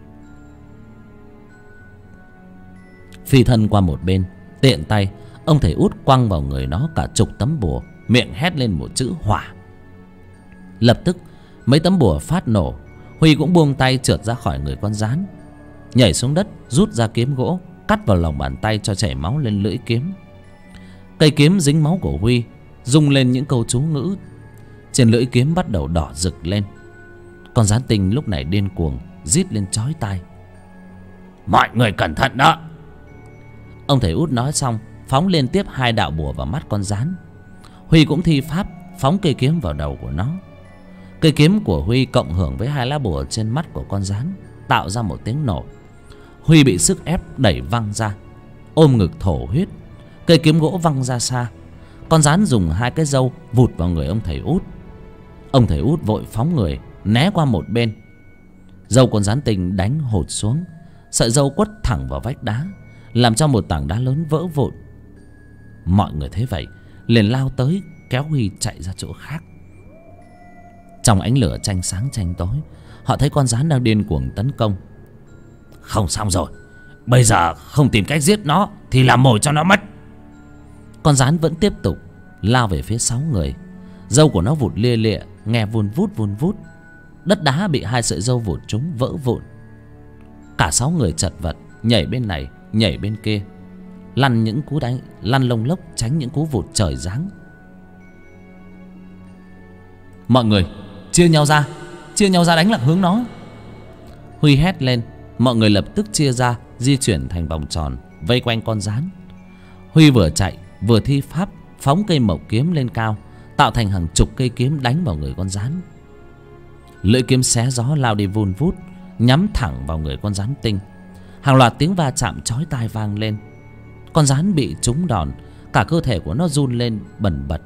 Phi thân qua một bên, tiện tay ông thầy Út quăng vào người nó cả chục tấm bùa, miệng hét lên một chữ hỏa. Lập tức mấy tấm bùa phát nổ. Huy cũng buông tay trượt ra khỏi người con rắn, nhảy xuống đất, rút ra kiếm gỗ, cắt vào lòng bàn tay cho chảy máu lên lưỡi kiếm. Cây kiếm dính máu của Huy, rung lên những câu chú ngữ. Trên lưỡi kiếm bắt đầu đỏ rực lên. Con rắn tinh lúc này điên cuồng rít lên chói tai. Mọi người cẩn thận đó. Ông thầy Út nói xong phóng liên tiếp 2 đạo bùa vào mắt con rắn. Huy cũng thi pháp phóng cây kiếm vào đầu của nó. Cây kiếm của Huy cộng hưởng với 2 lá bùa trên mắt của con rắn tạo ra một tiếng nổ. Huy bị sức ép đẩy văng ra, ôm ngực thổ huyết. Cây kiếm gỗ văng ra xa. Con rắn dùng 2 cái râu vụt vào người ông thầy Út. Ông thầy Út vội phóng người né qua một bên. Râu con rắn tinh đánh hột xuống, sợi râu quất thẳng vào vách đá, làm cho một tảng đá lớn vỡ vụn. Mọi người thấy vậy liền lao tới kéo Huy chạy ra chỗ khác. Trong ánh lửa tranh sáng tranh tối, họ thấy con rắn đang điên cuồng tấn công. Không xong rồi, bây giờ không tìm cách giết nó thì làm mồi cho nó mất. Con rắn vẫn tiếp tục lao về phía 6 người. Râu của nó vụt lia lịa, nghe vun vút vun vút. Đất đá bị 2 sợi râu vụt trúng vỡ vụn. Cả 6 người chật vật nhảy bên này nhảy bên kia, lăn những cú đánh, lăn lông lốc tránh những cú vụt trời giáng. Mọi người chia nhau ra đánh lạc hướng nó. Huy hét lên. Mọi người lập tức chia ra, di chuyển thành vòng tròn vây quanh con rắn. Huy vừa chạy vừa thi pháp phóng cây mộc kiếm lên cao, tạo thành hàng chục cây kiếm đánh vào người con rắn. Lưỡi kiếm xé gió lao đi vun vút, nhắm thẳng vào người con rắn tinh. Hàng loạt tiếng va chạm chói tai vang lên. Con rắn bị trúng đòn, cả cơ thể của nó run lên bần bật.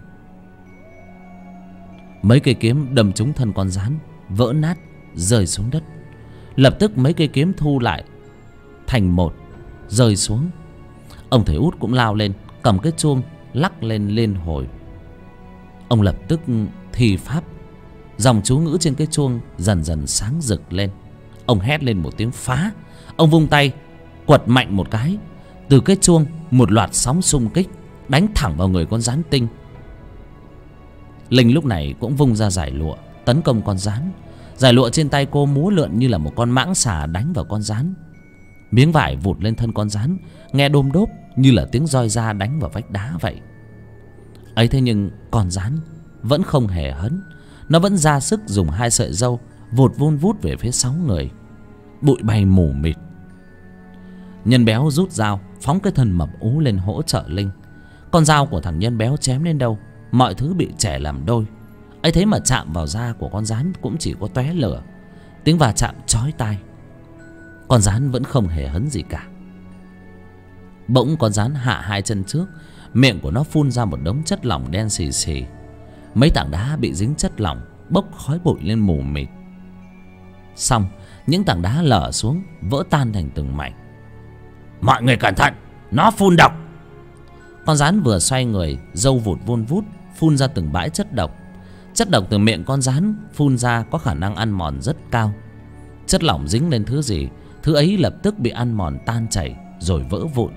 Mấy cây kiếm đâm trúng thân con rắn, vỡ nát rơi xuống đất. Lập tức mấy cây kiếm thu lại thành một rơi xuống. Ông thầy út cũng lao lên, cầm cái chuông lắc lên liên hồi. Ông lập tức thi pháp, dòng chú ngữ trên cái chuông dần dần sáng rực lên. Ông hét lên một tiếng phá. Ông vung tay quật mạnh một cái, từ cái chuông một loạt sóng xung kích đánh thẳng vào người con gián tinh. Linh lúc này cũng vung ra giải lụa tấn công con gián. Giải lụa trên tay cô múa lượn như là một con mãng xà đánh vào con gián. Miếng vải vụt lên thân con gián, nghe đôm đốp như là tiếng roi da đánh vào vách đá vậy. Ấy thế nhưng con gián vẫn không hề hấn. Nó vẫn ra sức dùng hai sợi râu vụt vun vút về phía 6 người. Bụi bay mù mịt. Nhân béo rút dao phóng cái thân mập ú lên hỗ trợ Linh. Con dao của thằng Nhân béo chém lên đâu mọi thứ bị chẻ làm đôi. ấy thế mà chạm vào da của con gián cũng chỉ có tóe lửa, tiếng va chạm chói tai. Con gián vẫn không hề hấn gì cả. Bỗng con gián hạ hai chân trước, miệng của nó phun ra một đống chất lỏng đen xì xì. Mấy tảng đá bị dính chất lỏng bốc khói bụi lên mù mịt. Xong những tảng đá lở xuống vỡ tan thành từng mảnh. Mọi người cẩn thận, nó phun độc. Con gián vừa xoay người, râu vụt vun vút phun ra từng bãi chất độc. Chất độc từ miệng con gián phun ra có khả năng ăn mòn rất cao. Chất lỏng dính lên thứ gì, thứ ấy lập tức bị ăn mòn tan chảy rồi vỡ vụn.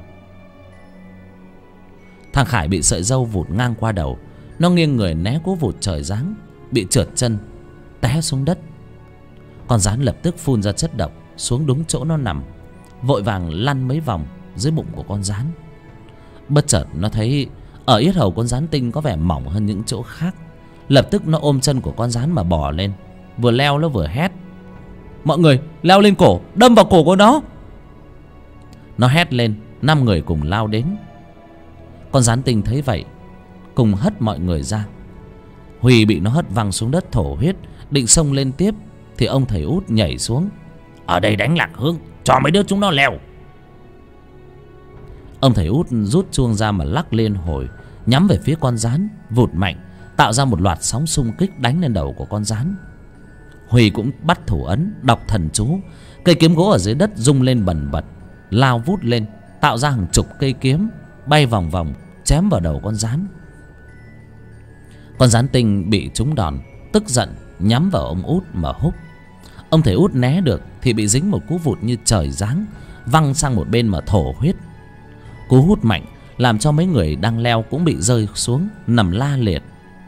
Thằng Khải bị sợi râu vụt ngang qua đầu. Nó nghiêng người né cú vụt trời giáng, bị trượt chân té xuống đất. Con gián lập tức phun ra chất độc xuống đúng chỗ nó nằm, vội vàng lăn mấy vòng dưới bụng của con gián. Bất chợt nó thấy ở yết hầu con gián tinh có vẻ mỏng hơn những chỗ khác. Lập tức nó ôm chân của con gián mà bò lên, vừa leo nó vừa hét: mọi người leo lên cổ, đâm vào cổ của nó. Nó hét lên, 5 người cùng lao đến. Con gián tinh thấy vậy cùng hất mọi người ra. Huy bị nó hất văng xuống đất thổ huyết, định xông lên tiếp thì ông thầy út nhảy xuống: ở đây đánh lạc hướng, cho mấy đứa chúng nó leo. Ông thầy út rút chuông ra mà lắc liên hồi, nhắm về phía con gián, vụt mạnh, tạo ra một loạt sóng xung kích đánh lên đầu của con gián. Huy cũng bắt thủ ấn, đọc thần chú. Cây kiếm gỗ ở dưới đất rung lên bần bật, lao vút lên, tạo ra hàng chục cây kiếm bay vòng vòng chém vào đầu con gián. Con gián tinh bị trúng đòn, tức giận nhắm vào ông út mà húc. Ông thầy út né được thì bị dính một cú vụt như trời giáng, văng sang một bên mà thổ huyết. Cú hút mạnh làm cho mấy người đang leo cũng bị rơi xuống nằm la liệt.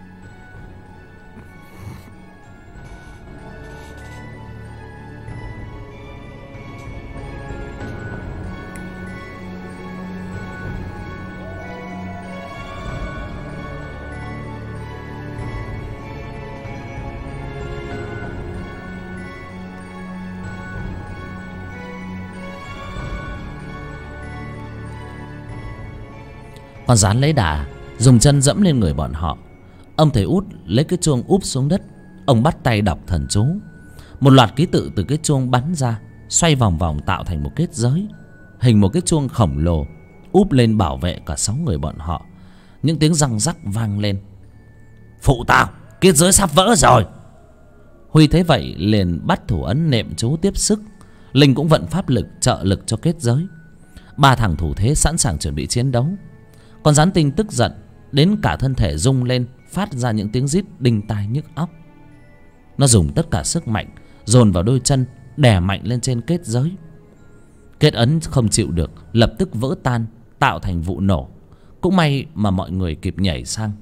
Con gián lấy đà dùng chân dẫm lên người bọn họ. Ông thầy út lấy cái chuông úp xuống đất. Ông bắt tay đọc thần chú. Một loạt ký tự từ cái chuông bắn ra, xoay vòng vòng tạo thành một kết giới, hình một cái chuông khổng lồ úp lên bảo vệ cả 6 người bọn họ. Những tiếng răng rắc vang lên: phụ tao, kết giới sắp vỡ rồi. Huy thấy vậy liền bắt thủ ấn nệm chú tiếp sức. Linh cũng vận pháp lực trợ lực cho kết giới. 3 thằng thủ thế sẵn sàng chuẩn bị chiến đấu. Con gián tinh tức giận đến cả thân thể rung lên, phát ra những tiếng rít đinh tai nhức óc. Nó dùng tất cả sức mạnh dồn vào đôi chân, đè mạnh lên trên kết giới. Kết ấn không chịu được, lập tức vỡ tan, tạo thành vụ nổ. Cũng may mà mọi người kịp nhảy sang.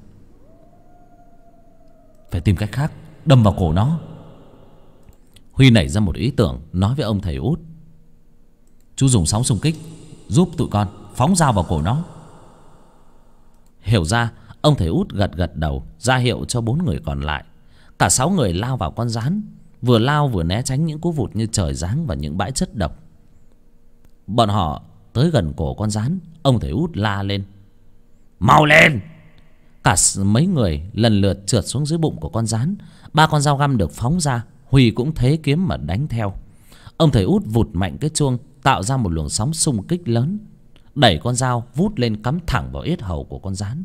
Phải tìm cách khác, đâm vào cổ nó. Huy nảy ra một ý tưởng, nói với ông thầy út: chú dùng sóng xung kích giúp tụi con phóng dao vào cổ nó. Hiểu ra, ông thầy út gật gật đầu, ra hiệu cho 4 người còn lại. Cả 6 người lao vào con gián, vừa lao vừa né tránh những cú vụt như trời giáng và những bãi chất độc. Bọn họ tới gần cổ con gián, ông thầy út la lên: mau lên! Cả mấy người lần lượt trượt xuống dưới bụng của con gián. 3 con dao găm được phóng ra. Huy cũng thế kiếm mà đánh theo. Ông thầy út vụt mạnh cái chuông, tạo ra một luồng sóng xung kích lớn, đẩy con dao vút lên cắm thẳng vào yết hầu của con gián.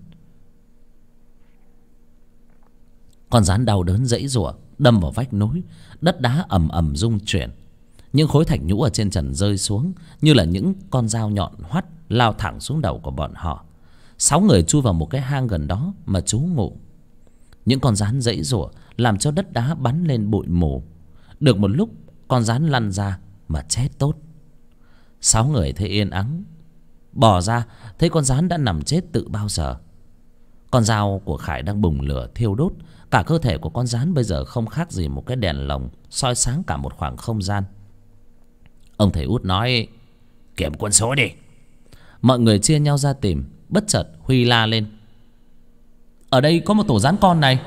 Con gián đau đớn giãy giụa, đâm vào vách núi. Đất đá ầm ầm rung chuyển. Những khối thạch nhũ ở trên trần rơi xuống như là những con dao nhọn hoắt, lao thẳng xuống đầu của bọn họ. 6 người chui vào một cái hang gần đó mà trú ngụ. Những con rắn giãy giụa làm cho đất đá bắn lên bụi mù. Được một lúc, con rắn lăn ra mà chết tốt. 6 người thấy yên ắng, bỏ ra thấy con rắn đã nằm chết từ bao giờ. Con dao của Khải đang bùng lửa thiêu đốt. Cả cơ thể của con rắn bây giờ không khác gì một cái đèn lồng soi sáng cả một khoảng không gian. Ông thầy út nói: "Kiểm quân số đi." Mọi người chia nhau ra tìm. Bất chợt Huy la lên: "Ở đây có một tổ rắn con này."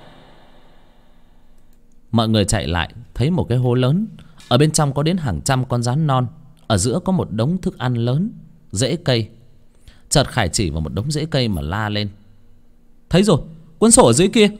Mọi người chạy lại thấy một cái hố lớn. Ở bên trong có đến hàng trăm con rắn non. Ở giữa có một đống thức ăn lớn, rễ cây. Chợt Khải chỉ vào một đống rễ cây mà la lên: "Thấy rồi, cuốn sổ ở dưới kia."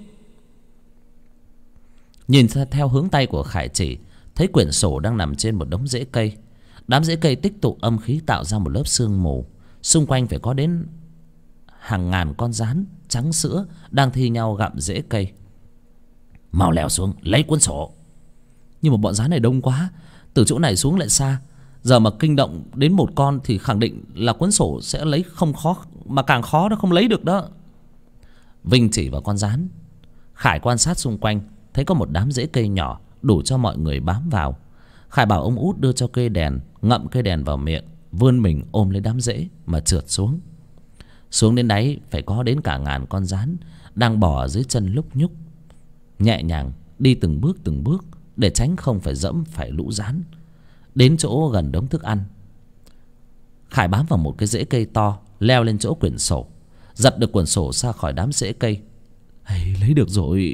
Nhìn ra theo hướng tay của Khải chỉ, thấy quyển sổ đang nằm trên một đống rễ cây. Đám rễ cây tích tụ âm khí tạo ra một lớp sương mù. Xung quanh phải có đến hàng ngàn con rắn trắng sữa đang thi nhau gặm rễ cây. "Mau leo xuống lấy cuốn sổ." Nhưng mà bọn rắn này đông quá, từ chỗ này xuống lại xa. Giờ mà kinh động đến một con thì khẳng định là cuốn sổ sẽ lấy không khó, mà càng khó nó không lấy được đó. Vinh chỉ vào con rắn. Khải quan sát xung quanh, thấy có một đám rễ cây nhỏ đủ cho mọi người bám vào. Khải bảo ông út đưa cho cây đèn, ngậm cây đèn vào miệng, vươn mình ôm lấy đám rễ mà trượt xuống. Xuống đến đáy phải có đến cả ngàn con rắn đang bò ở dưới chân lúc nhúc. Nhẹ nhàng đi từng bước để tránh không phải dẫm phải lũ rắn. Đến chỗ gần đống thức ăn, Khải bám vào một cái rễ cây to, leo lên chỗ quyển sổ, giật được quyển sổ ra khỏi đám rễ cây. Lấy được rồi.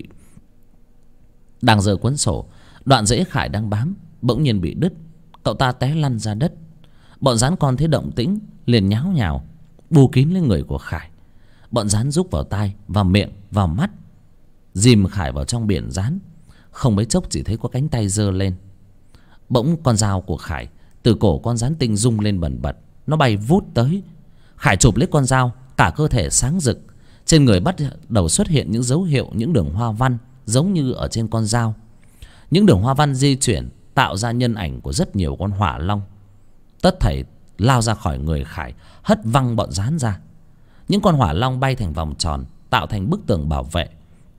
Đang giơ cuốn sổ, đoạn rễ Khải đang bám bỗng nhiên bị đứt. Cậu ta té lăn ra đất. Bọn rắn con thấy động tĩnh liền nháo nhào bù kín lên người của Khải. Bọn rắn rúc vào tai, vào miệng, vào mắt, dìm Khải vào trong biển rắn. Không mấy chốc chỉ thấy có cánh tay giơ lên. Bỗng con dao của Khải từ cổ con rắn tinh rung lên bần bật. Nó bay vút tới. Khải chụp lấy con dao, cả cơ thể sáng rực. Trên người bắt đầu xuất hiện những dấu hiệu, những đường hoa văn giống như ở trên con dao. Những đường hoa văn di chuyển tạo ra nhân ảnh của rất nhiều con hỏa long. Tất thảy lao ra khỏi người Khải, hất văng bọn rắn ra. Những con hỏa long bay thành vòng tròn, tạo thành bức tường bảo vệ.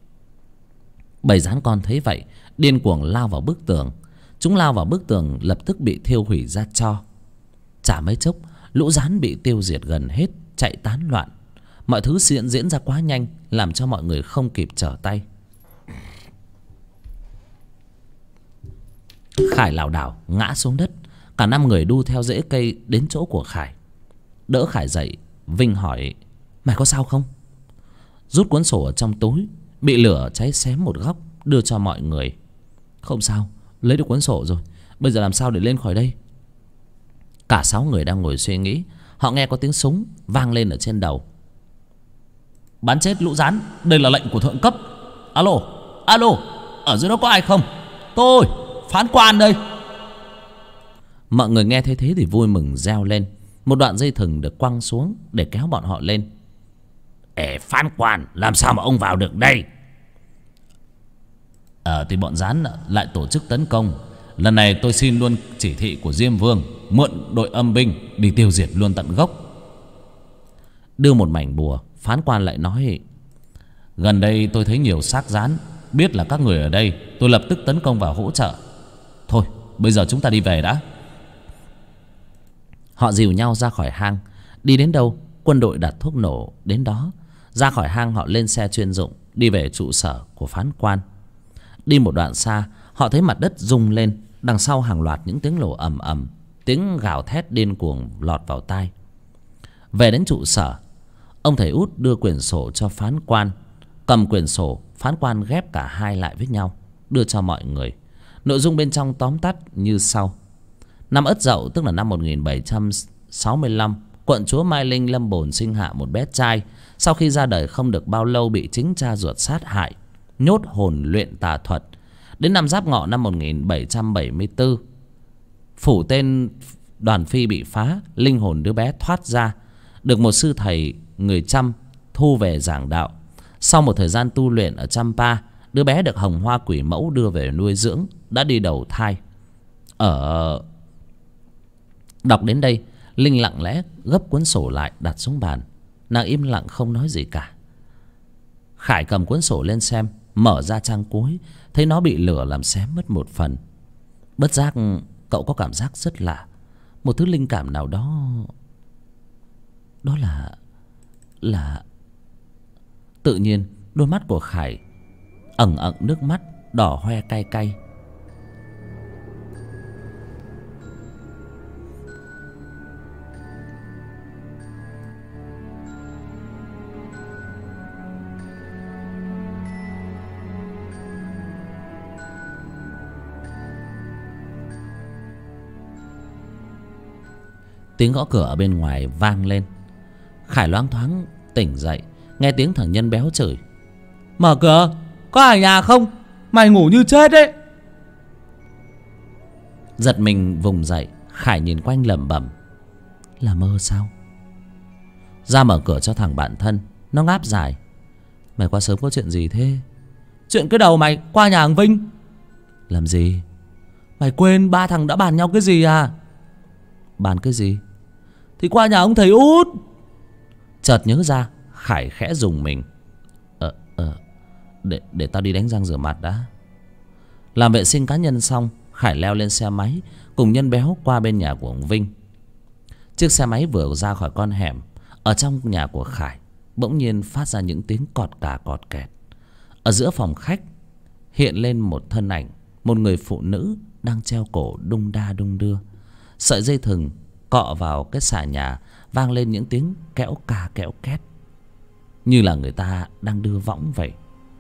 Bầy rắn con thấy vậy điên cuồng lao vào bức tường. Chúng lao vào bức tường lập tức bị thiêu hủy ra tro. Chả mấy chốc lũ rắn bị tiêu diệt gần hết, chạy tán loạn. Mọi thứ diễn ra quá nhanh, làm cho mọi người không kịp trở tay. Khải lảo đảo ngã xuống đất. Cả 5 người đu theo rễ cây đến chỗ của Khải. Đỡ Khải dậy, Vinh hỏi: "Mày có sao không?" Rút cuốn sổ ở trong túi, bị lửa cháy xém một góc, đưa cho mọi người. "Không sao, lấy được cuốn sổ rồi. Bây giờ làm sao để lên khỏi đây?" Cả 6 người đang ngồi suy nghĩ, họ nghe có tiếng súng vang lên ở trên đầu. "Bắn chết lũ rắn, đây là lệnh của thượng cấp." "Alo, alo, ở dưới đó có ai không? Tôi, phán quan đây." Mọi người nghe thấy thế thì vui mừng reo lên. Một đoạn dây thừng được quăng xuống để kéo bọn họ lên. Phán quan, làm sao mà ông vào được đây?" Thì bọn rắn lại tổ chức tấn công. Lần này tôi xin luôn chỉ thị của Diêm Vương, mượn đội âm binh đi tiêu diệt luôn tận gốc. Đưa một mảnh bùa, phán quan lại nói: "Gần đây tôi thấy nhiều xác rắn, biết là các người ở đây, tôi lập tức tấn công vào hỗ trợ. Thôi bây giờ chúng ta đi về đã." Họ dìu nhau ra khỏi hang. Đi đến đâu quân đội đặt thuốc nổ đến đó. Ra khỏi hang họ lên xe chuyên dụng, đi về trụ sở của phán quan. Đi một đoạn xa, họ thấy mặt đất rung lên. Đằng sau hàng loạt những tiếng nổ ầm ầm, tiếng gào thét điên cuồng lọt vào tai. Về đến trụ sở, ông thầy út đưa quyển sổ cho phán quan. Cầm quyển sổ, phán quan ghép cả hai lại với nhau, đưa cho mọi người. Nội dung bên trong tóm tắt như sau: Năm Ất Dậu, tức là năm 1765, quận chúa Mai Linh lâm bồn sinh hạ một bé trai. Sau khi ra đời không được bao lâu bị chính cha ruột sát hại, nhốt hồn luyện tà thuật. Đến năm Giáp Ngọ năm 1774, phủ tên Đoàn Phi bị phá, linh hồn đứa bé thoát ra, được một sư thầy người Chăm thu về giảng đạo. Sau một thời gian tu luyện ở Champa, đứa bé được Hồng Hoa Quỷ Mẫu đưa về nuôi dưỡng, đã đi đầu thai. Ở đọc đến đây, Linh lặng lẽ gấp cuốn sổ lại đặt xuống bàn. Nàng im lặng không nói gì cả. Khải cầm cuốn sổ lên xem, mở ra trang cuối, thấy nó bị lửa làm xé mất một phần. Bất giác cậu có cảm giác rất lạ, một thứ linh cảm nào đó. Đó là tự nhiên đôi mắt của Khải ẩn ẩn nước mắt đỏ hoe cay cay. Tiếng gõ cửa ở bên ngoài vang lên. Khải loáng thoáng tỉnh dậy, nghe tiếng thằng Nhân béo chửi: "Mở cửa, có ai nhà không? Mày ngủ như chết đấy." Giật mình vùng dậy, Khải nhìn quanh lẩm bẩm: "Là mơ sao?" Ra mở cửa cho thằng bạn thân. Nó ngáp dài: "Mày qua sớm có chuyện gì thế?" "Chuyện cái đầu mày, qua nhà thằng Vinh." "Làm gì?" "Mày quên ba thằng đã bàn nhau cái gì à?" "Bàn cái gì?" "Thì qua nhà ông thầy Út." Chợt nhớ ra, Khải khẽ rùng mình. Để tao đi đánh răng rửa mặt đã. Làm vệ sinh cá nhân xong, Khải leo lên xe máy cùng Nhân béo qua bên nhà của ông Vinh. Chiếc xe máy vừa ra khỏi con hẻm, ở trong nhà của Khải bỗng nhiên phát ra những tiếng cọt cà cọt kẹt. Ở giữa phòng khách hiện lên một thân ảnh, một người phụ nữ đang treo cổ đung đa đung đưa. Sợi dây thừng cọ vào cái xà nhà vang lên những tiếng kẽo ca kẽo két, như là người ta đang đưa võng vậy.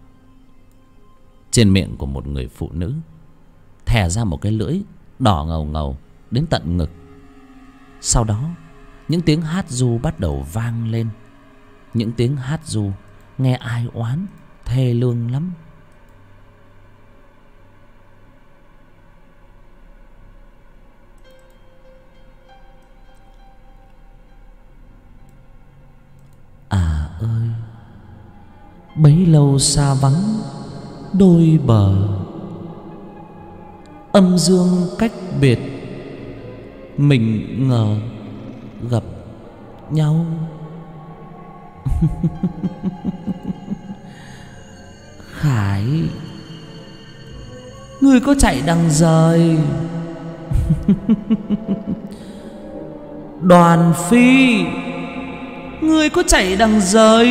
Trên miệng của một người phụ nữ thè ra một cái lưỡi đỏ ngầu ngầu đến tận ngực. Sau đó những tiếng hát ru bắt đầu vang lên. Những tiếng hát ru nghe ai oán, thê lương lắm. À ơi, bấy lâu xa vắng đôi bờ, âm dương cách biệt, mình ngờ gặp nhau. Khải, ngươi có chạy đằng rời. Đoàn Phi, ngươi có chạy đằng rời.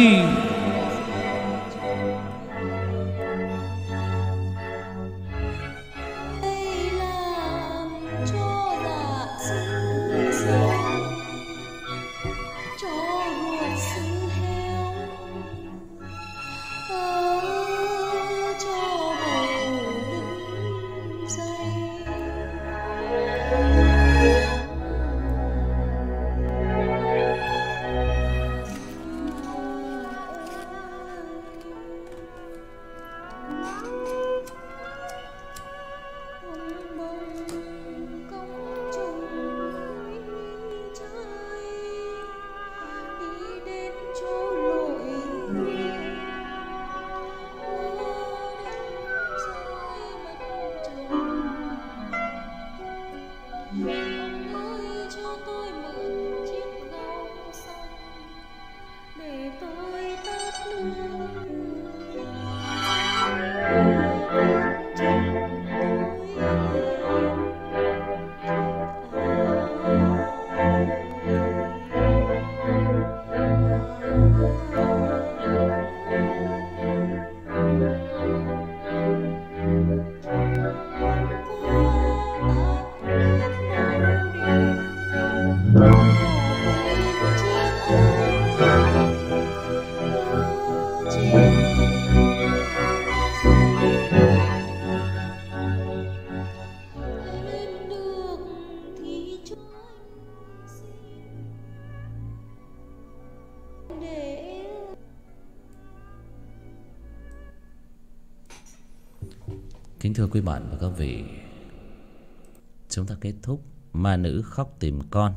Kính thưa quý bạn và các vị, chúng ta kết thúc Ma Nữ Khóc Tìm Con.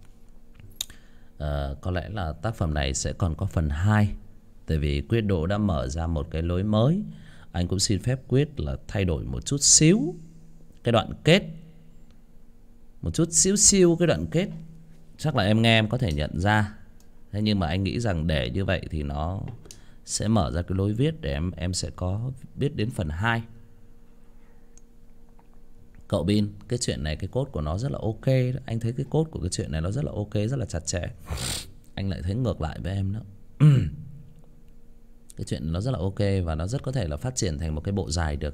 Có lẽ là tác phẩm này sẽ còn có phần 2, tại vì Quyết Độ đã mở ra một cái lối mới. Anh cũng xin phép Quyết là thay đổi một chút xíu cái đoạn kết một chút xíu xiu cái đoạn kết. Chắc là em nghe em có thể nhận ra. Thế nhưng mà anh nghĩ rằng để như vậy thì nó sẽ mở ra cái lối viết để em sẽ có biết đến phần 2. Cậu Bin, cái chuyện này cái cốt của nó rất là ok đó. Anh thấy cái cốt của cái chuyện này nó rất là ok, rất là chặt chẽ. Anh lại thấy ngược lại với em đó. Cái chuyện nó rất là ok và nó rất có thể là phát triển thành một cái bộ dài được.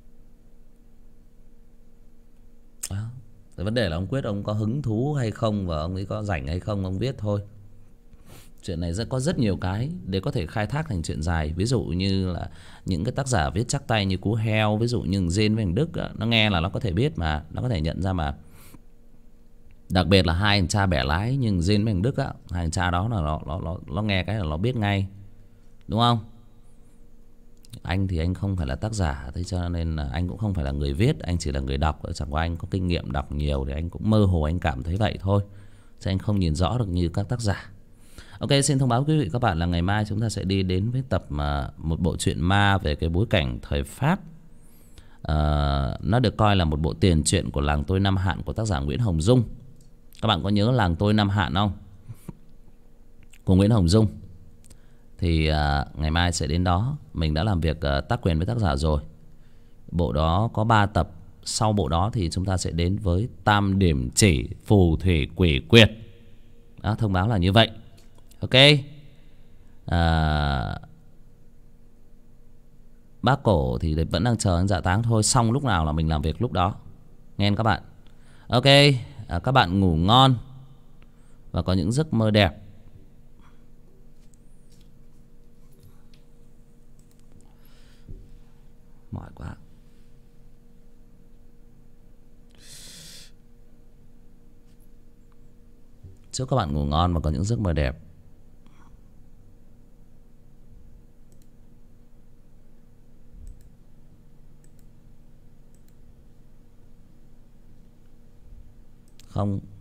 Đó. Cái vấn đề là ông Quyết ông có hứng thú hay không và ông ấy có rảnh hay không ông viết thôi. Chuyện này có rất nhiều cái để có thể khai thác thành chuyện dài. Ví dụ như là những cái tác giả viết chắc tay như Cú Heo, ví dụ như Jin với thằng Đức á, nó nghe là nó có thể biết mà, nó có thể nhận ra mà. Đặc biệt là hai thằng cha bẻ lái nhưng Jin với thằng Đức á, hai thằng cha đó là nó nghe cái là nó biết ngay. Đúng không? Anh thì anh không phải là tác giả, thế cho nên là anh cũng không phải là người viết, anh chỉ là người đọc. Chẳng qua anh có kinh nghiệm đọc nhiều thì anh cũng mơ hồ anh cảm thấy vậy thôi, chứ anh không nhìn rõ được như các tác giả. Ok, xin thông báo quý vị các bạn là ngày mai chúng ta sẽ đi đến với tập một bộ truyện ma về cái bối cảnh thời Pháp. Nó được coi là một bộ tiền truyện của Làng Tôi Năm Hạn của tác giả Nguyễn Hồng Dung. Các bạn có nhớ Làng Tôi Năm Hạn không? Của Nguyễn Hồng Dung. Thì ngày mai sẽ đến đó. Mình đã làm việc tác quyền với tác giả rồi. Bộ đó có 3 tập. Sau bộ đó thì chúng ta sẽ đến với Tam Điểm Chỉ Phù Thủy Quỷ Quyệt. Đó, thông báo là như vậy. Ok. Bác Cổ thì vẫn đang chờ anh Dạ Táng thôi. Xong lúc nào là mình làm việc lúc đó. Nghe các bạn. Ok. Các bạn ngủ ngon và có những giấc mơ đẹp. Mỏi quá. Chúc các bạn ngủ ngon và có những giấc mơ đẹp. Không